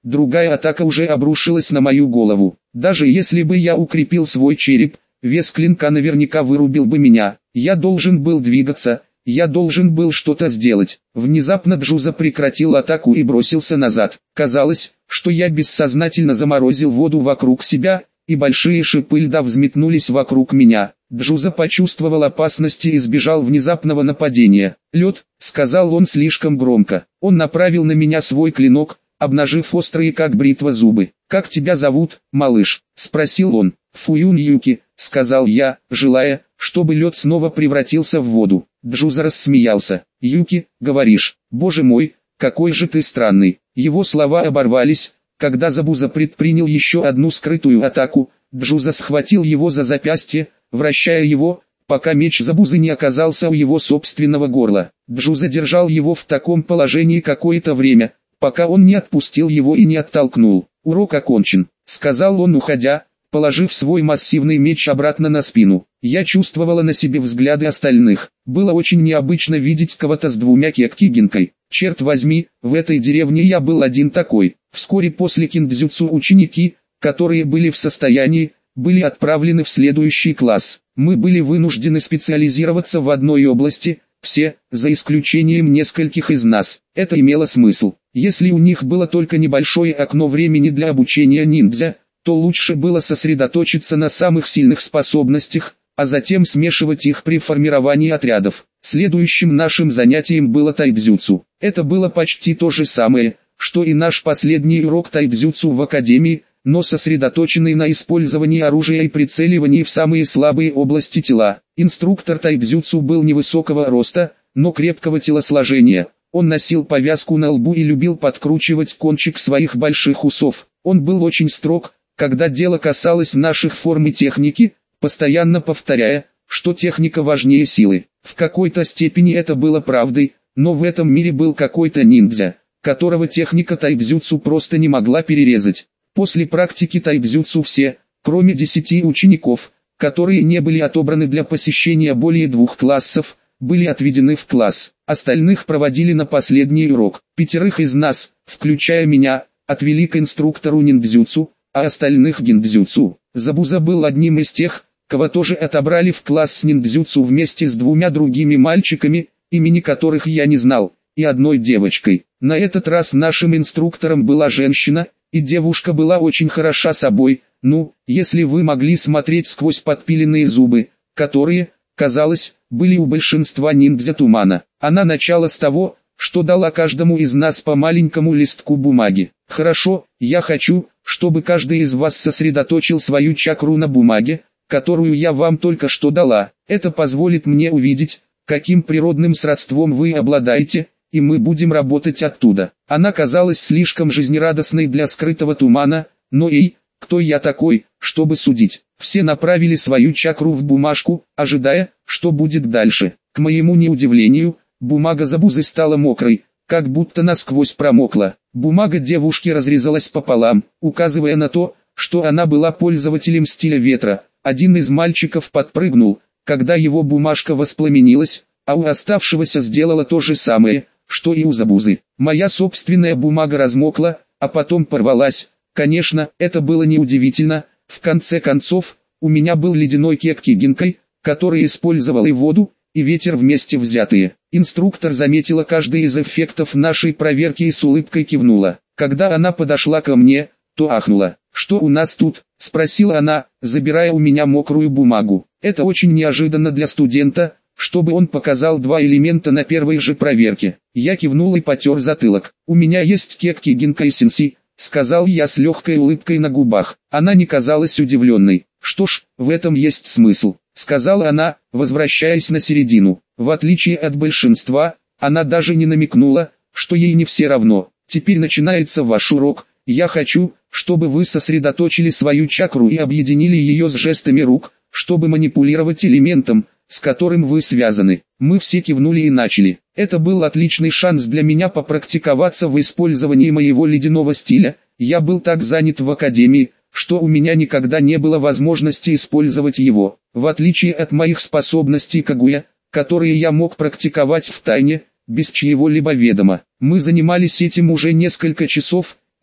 другая атака уже обрушилась на мою голову. Даже если бы я укрепил свой череп, вес клинка наверняка вырубил бы меня. Я должен был двигаться, я должен был что-то сделать. Внезапно Джуза прекратил атаку и бросился назад. Казалось, что я бессознательно заморозил воду вокруг себя, и большие шипы льда взметнулись вокруг меня. Джуза почувствовал опасность и избежал внезапного нападения. «Лед», — сказал он слишком громко. Он направил на меня свой клинок, обнажив острые как бритва зубы. «Как тебя зовут, малыш?» — спросил он. «Фуюн Юки», — сказал я, желая, чтобы лед снова превратился в воду. Джуза рассмеялся. «Юки, говоришь? Боже мой, какой же ты странный». Его слова оборвались, когда Забуза предпринял еще одну скрытую атаку. Джуза схватил его за запястье, вращая его, пока меч Забузы не оказался у его собственного горла. Джуза держал его в таком положении какое-то время, пока он не отпустил его и не оттолкнул. «Урок окончен», — сказал он, уходя, положив свой массивный меч обратно на спину. Я чувствовала на себе взгляды остальных. Было очень необычно видеть кого-то с двумя кеккигинкой. Черт возьми, в этой деревне я был один такой. Вскоре после киндзюцу ученики, которые были в состоянии, были отправлены в следующий класс. Мы были вынуждены специализироваться в одной области, все, за исключением нескольких из нас. Это имело смысл. Если у них было только небольшое окно времени для обучения ниндзя, то лучше было сосредоточиться на самых сильных способностях, а затем смешивать их при формировании отрядов. Следующим нашим занятием было тайцзюцу. Это было почти то же самое, что и наш последний урок тайцзюцу в академии, но сосредоточенный на использовании оружия и прицеливании в самые слабые области тела. Инструктор тайцзюцу был невысокого роста, но крепкого телосложения. Он носил повязку на лбу и любил подкручивать кончик своих больших усов. Он был очень строг, когда дело касалось наших форм и техники, постоянно повторяя, что техника важнее силы. В какой-то степени это было правдой, но в этом мире был какой-то ниндзя, которого техника тайцзюцу просто не могла перерезать. После практики тайцзюцу все, кроме десяти учеников, которые не были отобраны для посещения более двух классов, были отведены в класс. Остальных проводили на последний урок. Пятерых из нас, включая меня, отвели к инструктору ниндзюцу, а остальных гиндзюцу. Забуза был одним из тех, кого тоже отобрали в класс с ниндзюцу вместе с двумя другими мальчиками, имени которых я не знал, и одной девочкой. На этот раз нашим инструктором была женщина, и девушка была очень хороша собой, ну, если вы могли смотреть сквозь подпиленные зубы, которые, казалось, были у большинства ниндзя тумана. Она начала с того, что дала каждому из нас по маленькому листку бумаги. «Хорошо, я хочу, чтобы каждый из вас сосредоточил свою чакру на бумаге, которую я вам только что дала. Это позволит мне увидеть, каким природным сродством вы обладаете, и мы будем работать оттуда». Она казалась слишком жизнерадостной для скрытого тумана, но ей, кто я такой, чтобы судить? Все направили свою чакру в бумажку, ожидая, что будет дальше. К моему неудивлению, бумага Забузы стала мокрой, как будто насквозь промокла. Бумага девушки разрезалась пополам, указывая на то, что она была пользователем стиля ветра. Один из мальчиков подпрыгнул, когда его бумажка воспламенилась, а у оставшегося сделала то же самое, что и у Забузы. Моя собственная бумага размокла, а потом порвалась. Конечно, это было неудивительно. В конце концов, у меня был ледяной кеккигинкой, который использовал и воду, и ветер вместе взятые. Инструктор заметила каждый из эффектов нашей проверки и с улыбкой кивнула. Когда она подошла ко мне, то ахнула. «Что у нас тут?» – спросила она, забирая у меня мокрую бумагу. Это очень неожиданно для студента, чтобы он показал два элемента на первой же проверке. Я кивнул и потер затылок. «У меня есть кеккигинка и сенси», — сказал я с легкой улыбкой на губах. Она не казалась удивленной. «Что ж, в этом есть смысл», — сказала она, возвращаясь на середину. В отличие от большинства, она даже не намекнула, что ей не все равно. «Теперь начинается ваш урок. Я хочу, чтобы вы сосредоточили свою чакру и объединили ее с жестами рук, чтобы манипулировать элементом, с которым вы связаны». Мы все кивнули и начали. Это был отличный шанс для меня попрактиковаться в использовании моего ледяного стиля. Я был так занят в академии, что у меня никогда не было возможности использовать его. В отличие от моих способностей кагуя, которые я мог практиковать в тайне, без чьего-либо ведома. Мы занимались этим уже несколько часов,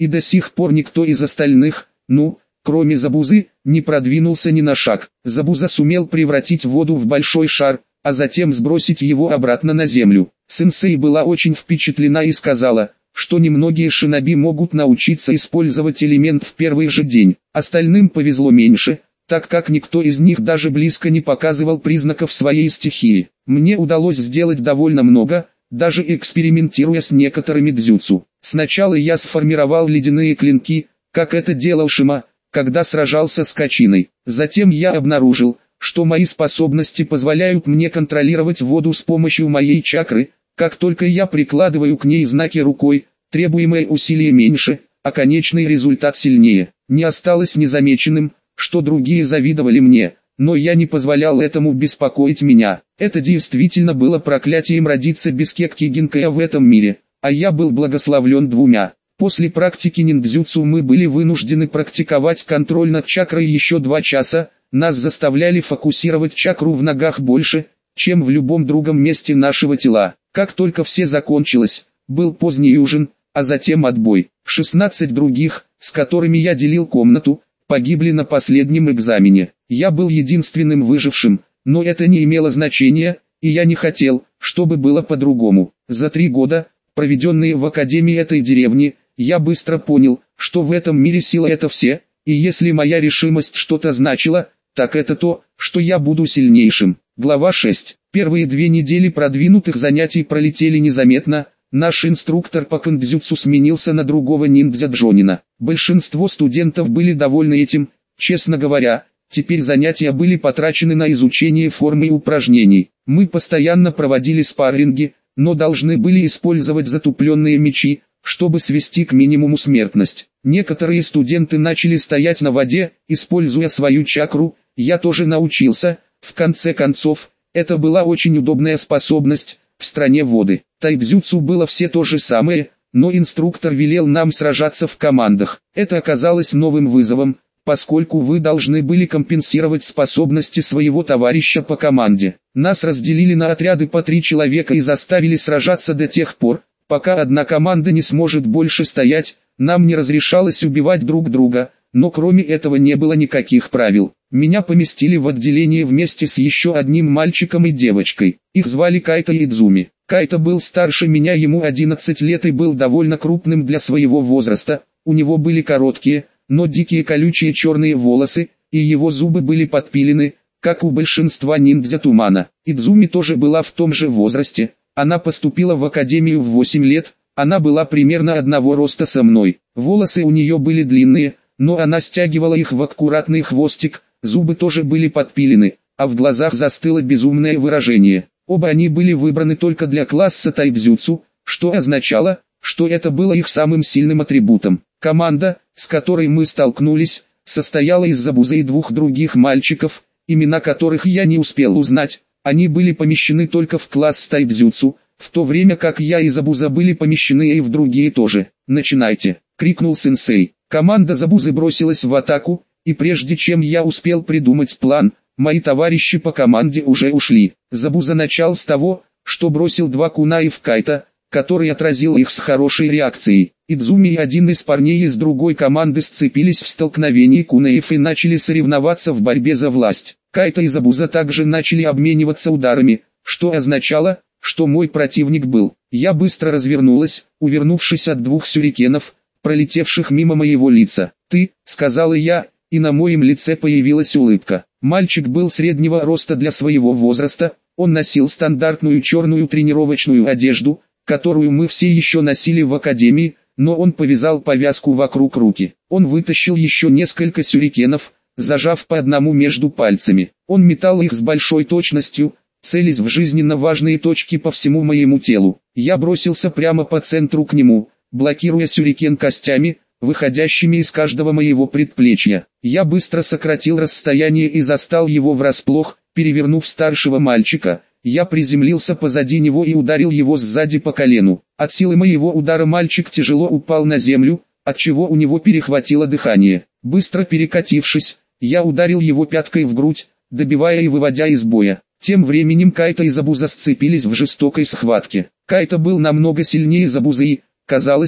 и до сих пор никто из остальных, ну, кроме Забузы, не продвинулся ни на шаг. Забуза сумел превратить воду в большой шар, а затем сбросить его обратно на землю. Сенсей была очень впечатлена и сказала, что немногие шиноби могут научиться использовать элемент в первый же день. Остальным повезло меньше, так как никто из них даже близко не показывал признаков своей стихии. Мне удалось сделать довольно много, даже экспериментируя с некоторыми дзюцу. Сначала я сформировал ледяные клинки, как это делал Шима, когда сражался с Качиной. Затем я обнаружил, что мои способности позволяют мне контролировать воду с помощью моей чакры. Как только я прикладываю к ней знаки рукой, требуемое усилие меньше, а конечный результат сильнее. Не осталось незамеченным, что другие завидовали мне, но я не позволял этому беспокоить меня. Это действительно было проклятием родиться без Кекки Гинкая в этом мире, а я был благословлен двумя. После практики ниндзюцу мы были вынуждены практиковать контроль над чакрой еще два часа, нас заставляли фокусировать чакру в ногах больше, чем в любом другом месте нашего тела. Как только все закончилось, был поздний ужин, а затем отбой. шестнадцать других, с которыми я делил комнату, погибли на последнем экзамене. Я был единственным выжившим, но это не имело значения, и я не хотел, чтобы было по-другому. За три года, проведенные в академии этой деревни, я быстро понял, что в этом мире сила это все, и если моя решимость что-то значила, так это то, что я буду сильнейшим. Глава шесть. Первые две недели продвинутых занятий пролетели незаметно. Наш инструктор по кандзюцу сменился на другого ниндзя Джонина. Большинство студентов были довольны этим, честно говоря. Теперь занятия были потрачены на изучение формы и упражнений. Мы постоянно проводили спарринги, но должны были использовать затупленные мечи, чтобы свести к минимуму смертность. Некоторые студенты начали стоять на воде, используя свою чакру. Я тоже научился. В конце концов, это была очень удобная способность в стране воды. Тайцзюцу было все то же самое, но инструктор велел нам сражаться в командах. Это оказалось новым вызовом, поскольку вы должны были компенсировать способности своего товарища по команде. Нас разделили на отряды по три человека и заставили сражаться до тех пор, пока одна команда не сможет больше стоять. Нам не разрешалось убивать друг друга, но кроме этого не было никаких правил. Меня поместили в отделение вместе с еще одним мальчиком и девочкой. Их звали Кайта и Идзуми. Кайта был старше меня, ему одиннадцать лет, и был довольно крупным для своего возраста. У него были короткие, но дикие колючие черные волосы, и его зубы были подпилены, как у большинства ниндзя тумана. Идзуми тоже была в том же возрасте. Она поступила в академию в восемь лет. Она была примерно одного роста со мной. Волосы у нее были длинные, но она стягивала их в аккуратный хвостик. Зубы тоже были подпилены, а в глазах застыло безумное выражение. Оба они были выбраны только для класса тайцзюцу, что означало, что это было их самым сильным атрибутом. Команда, с которой мы столкнулись, состояла из Забузы и двух других мальчиков, имена которых я не успел узнать. Они были помещены только в класс тайцзюцу, в то время как я и Забуза были помещены и в другие тоже. «Начинайте!» — крикнул сенсей. Команда Забузы бросилась в атаку, и прежде чем я успел придумать план, мои товарищи по команде уже ушли. Забуза начал с того, что бросил два кунаи в Кайта, который отразил их с хорошей реакцией. Идзуми и один из парней из другой команды сцепились в столкновении кунаев и начали соревноваться в борьбе за власть. Кайта и Забуза также начали обмениваться ударами, что означало, что мой противник был. Я быстро развернулась, увернувшись от двух сюрикенов, пролетевших мимо моего лица. «Ты», — сказала я, и на моем лице появилась улыбка. Мальчик был среднего роста для своего возраста, он носил стандартную черную тренировочную одежду, которую мы все еще носили в академии, но он повязал повязку вокруг руки. Он вытащил еще несколько сюрикенов, зажав по одному между пальцами. Он метал их с большой точностью, целясь в жизненно важные точки по всему моему телу. Я бросился прямо по центру к нему, блокируя сюрикен костями, выходящими из каждого моего предплечья. Я быстро сократил расстояние и застал его врасплох, перевернув старшего мальчика. Я приземлился позади него и ударил его сзади по колену. От силы моего удара мальчик тяжело упал на землю, отчего у него перехватило дыхание. Быстро перекатившись, я ударил его пяткой в грудь, добивая и выводя из боя. Тем временем Кайта и Забуза сцепились в жестокой схватке. Кайта был намного сильнее Забузы и, казалось,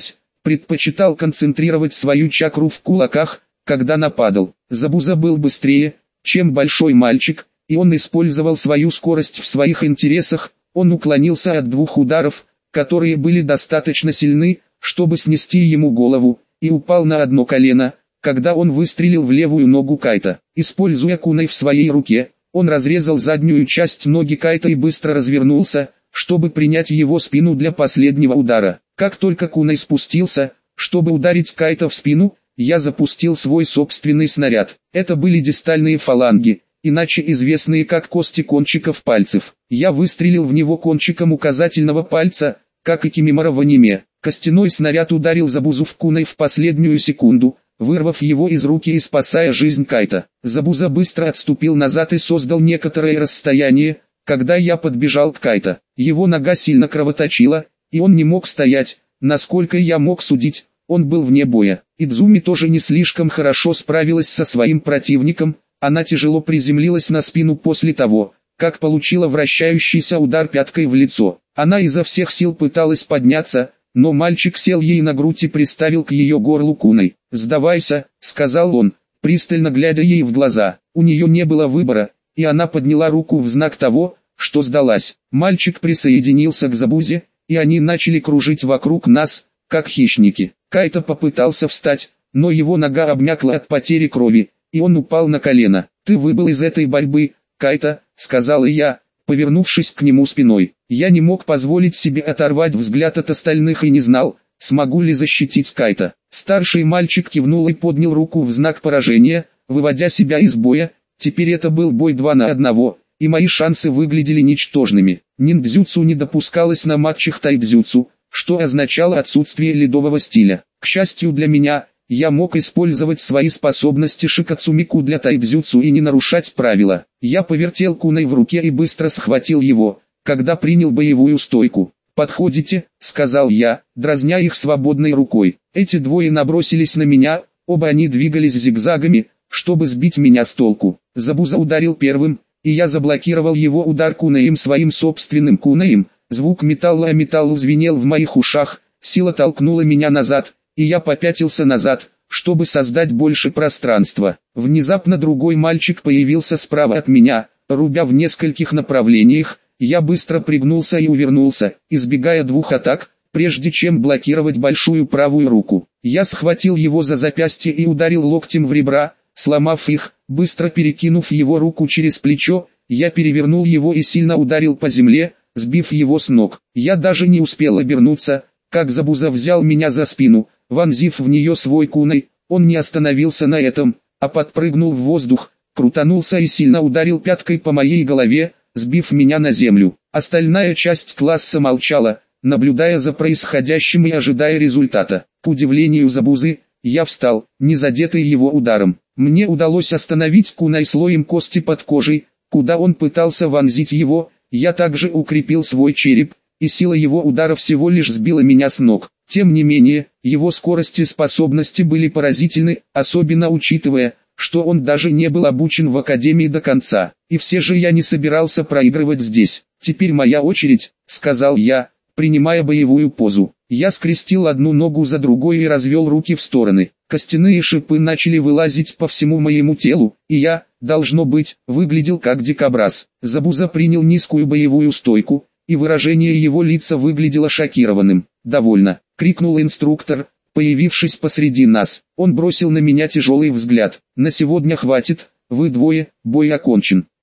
предпочитал концентрировать свою чакру в кулаках, когда нападал. Забуза был быстрее, чем большой мальчик, и он использовал свою скорость в своих интересах. Он уклонился от двух ударов, которые были достаточно сильны, чтобы снести ему голову, и упал на одно колено, когда он выстрелил в левую ногу Кайта. Используя кунай в своей руке, он разрезал заднюю часть ноги Кайта и быстро развернулся, чтобы принять его спину для последнего удара. Как только кунай спустился, чтобы ударить Кайта в спину, я запустил свой собственный снаряд. Это были дистальные фаланги, иначе известные как кости кончиков пальцев. Я выстрелил в него кончиком указательного пальца, как и Кимимора в аниме. Костяной снаряд ударил Забузу в кунай в последнюю секунду, вырвав его из руки и спасая жизнь Кайта. Забуза быстро отступил назад и создал некоторое расстояние, когда я подбежал к Кайта. Его нога сильно кровоточила, и он не мог стоять. Насколько я мог судить, он был вне боя. Идзуми тоже не слишком хорошо справилась со своим противником. Она тяжело приземлилась на спину после того, как получила вращающийся удар пяткой в лицо. Она изо всех сил пыталась подняться, но мальчик сел ей на грудь и приставил к ее горлу кунай. «Сдавайся», — сказал он, пристально глядя ей в глаза. У нее не было выбора, и она подняла руку в знак того, что сдалась. Мальчик присоединился к Забузе, и они начали кружить вокруг нас, как хищники. Кайта попытался встать, но его нога обмякла от потери крови, и он упал на колено. «Ты выбыл из этой борьбы, Кайта», — сказал я, повернувшись к нему спиной. Я не мог позволить себе оторвать взгляд от остальных и не знал, смогу ли защитить Кайта. Старший мальчик кивнул и поднял руку в знак поражения, выводя себя из боя. Теперь это был бой два на одного, и мои шансы выглядели ничтожными. Ниндзюцу не допускалось на матчах тайдзюцу, что означало отсутствие ледового стиля. К счастью для меня, я мог использовать свои способности шикацумику для тайдзюцу и не нарушать правила. Я повертел кунай в руке и быстро схватил его, когда принял боевую стойку. «Подходите», — сказал я, дразня их свободной рукой. Эти двое набросились на меня, оба они двигались зигзагами, чтобы сбить меня с толку. Забуза ударил первым, и я заблокировал его удар кунаем своим собственным кунаем. Звук металла о металлу звенел в моих ушах, сила толкнула меня назад, и я попятился назад, чтобы создать больше пространства. Внезапно другой мальчик появился справа от меня, рубя в нескольких направлениях. Я быстро пригнулся и увернулся, избегая двух атак, прежде чем блокировать большую правую руку. Я схватил его за запястье и ударил локтем в ребра, сломав их. Быстро перекинув его руку через плечо, я перевернул его и сильно ударил по земле, сбив его с ног. Я даже не успел обернуться, как Забуза взял меня за спину, вонзив в нее свой кунай. Он не остановился на этом, а подпрыгнул в воздух, крутанулся и сильно ударил пяткой по моей голове, сбив меня на землю. Остальная часть класса молчала, наблюдая за происходящим и ожидая результата. К удивлению Забузы, я встал, не задетый его ударом. Мне удалось остановить кунай слоем кости под кожей, куда он пытался вонзить его. Я также укрепил свой череп, и сила его удара всего лишь сбила меня с ног. Тем не менее, его скорость и способности были поразительны, особенно учитывая, что он даже не был обучен в академии до конца. И все же я не собирался проигрывать здесь. «Теперь моя очередь», — сказал я, принимая боевую позу. Я скрестил одну ногу за другой и развел руки в стороны. Костяные шипы начали вылазить по всему моему телу, и я, должно быть, выглядел как дикобраз. Забуза принял низкую боевую стойку, и выражение его лица выглядело шокированным. «Довольно», — крикнул инструктор, появившись посреди нас. Он бросил на меня тяжелый взгляд. «На сегодня хватит, вы двое, бой окончен».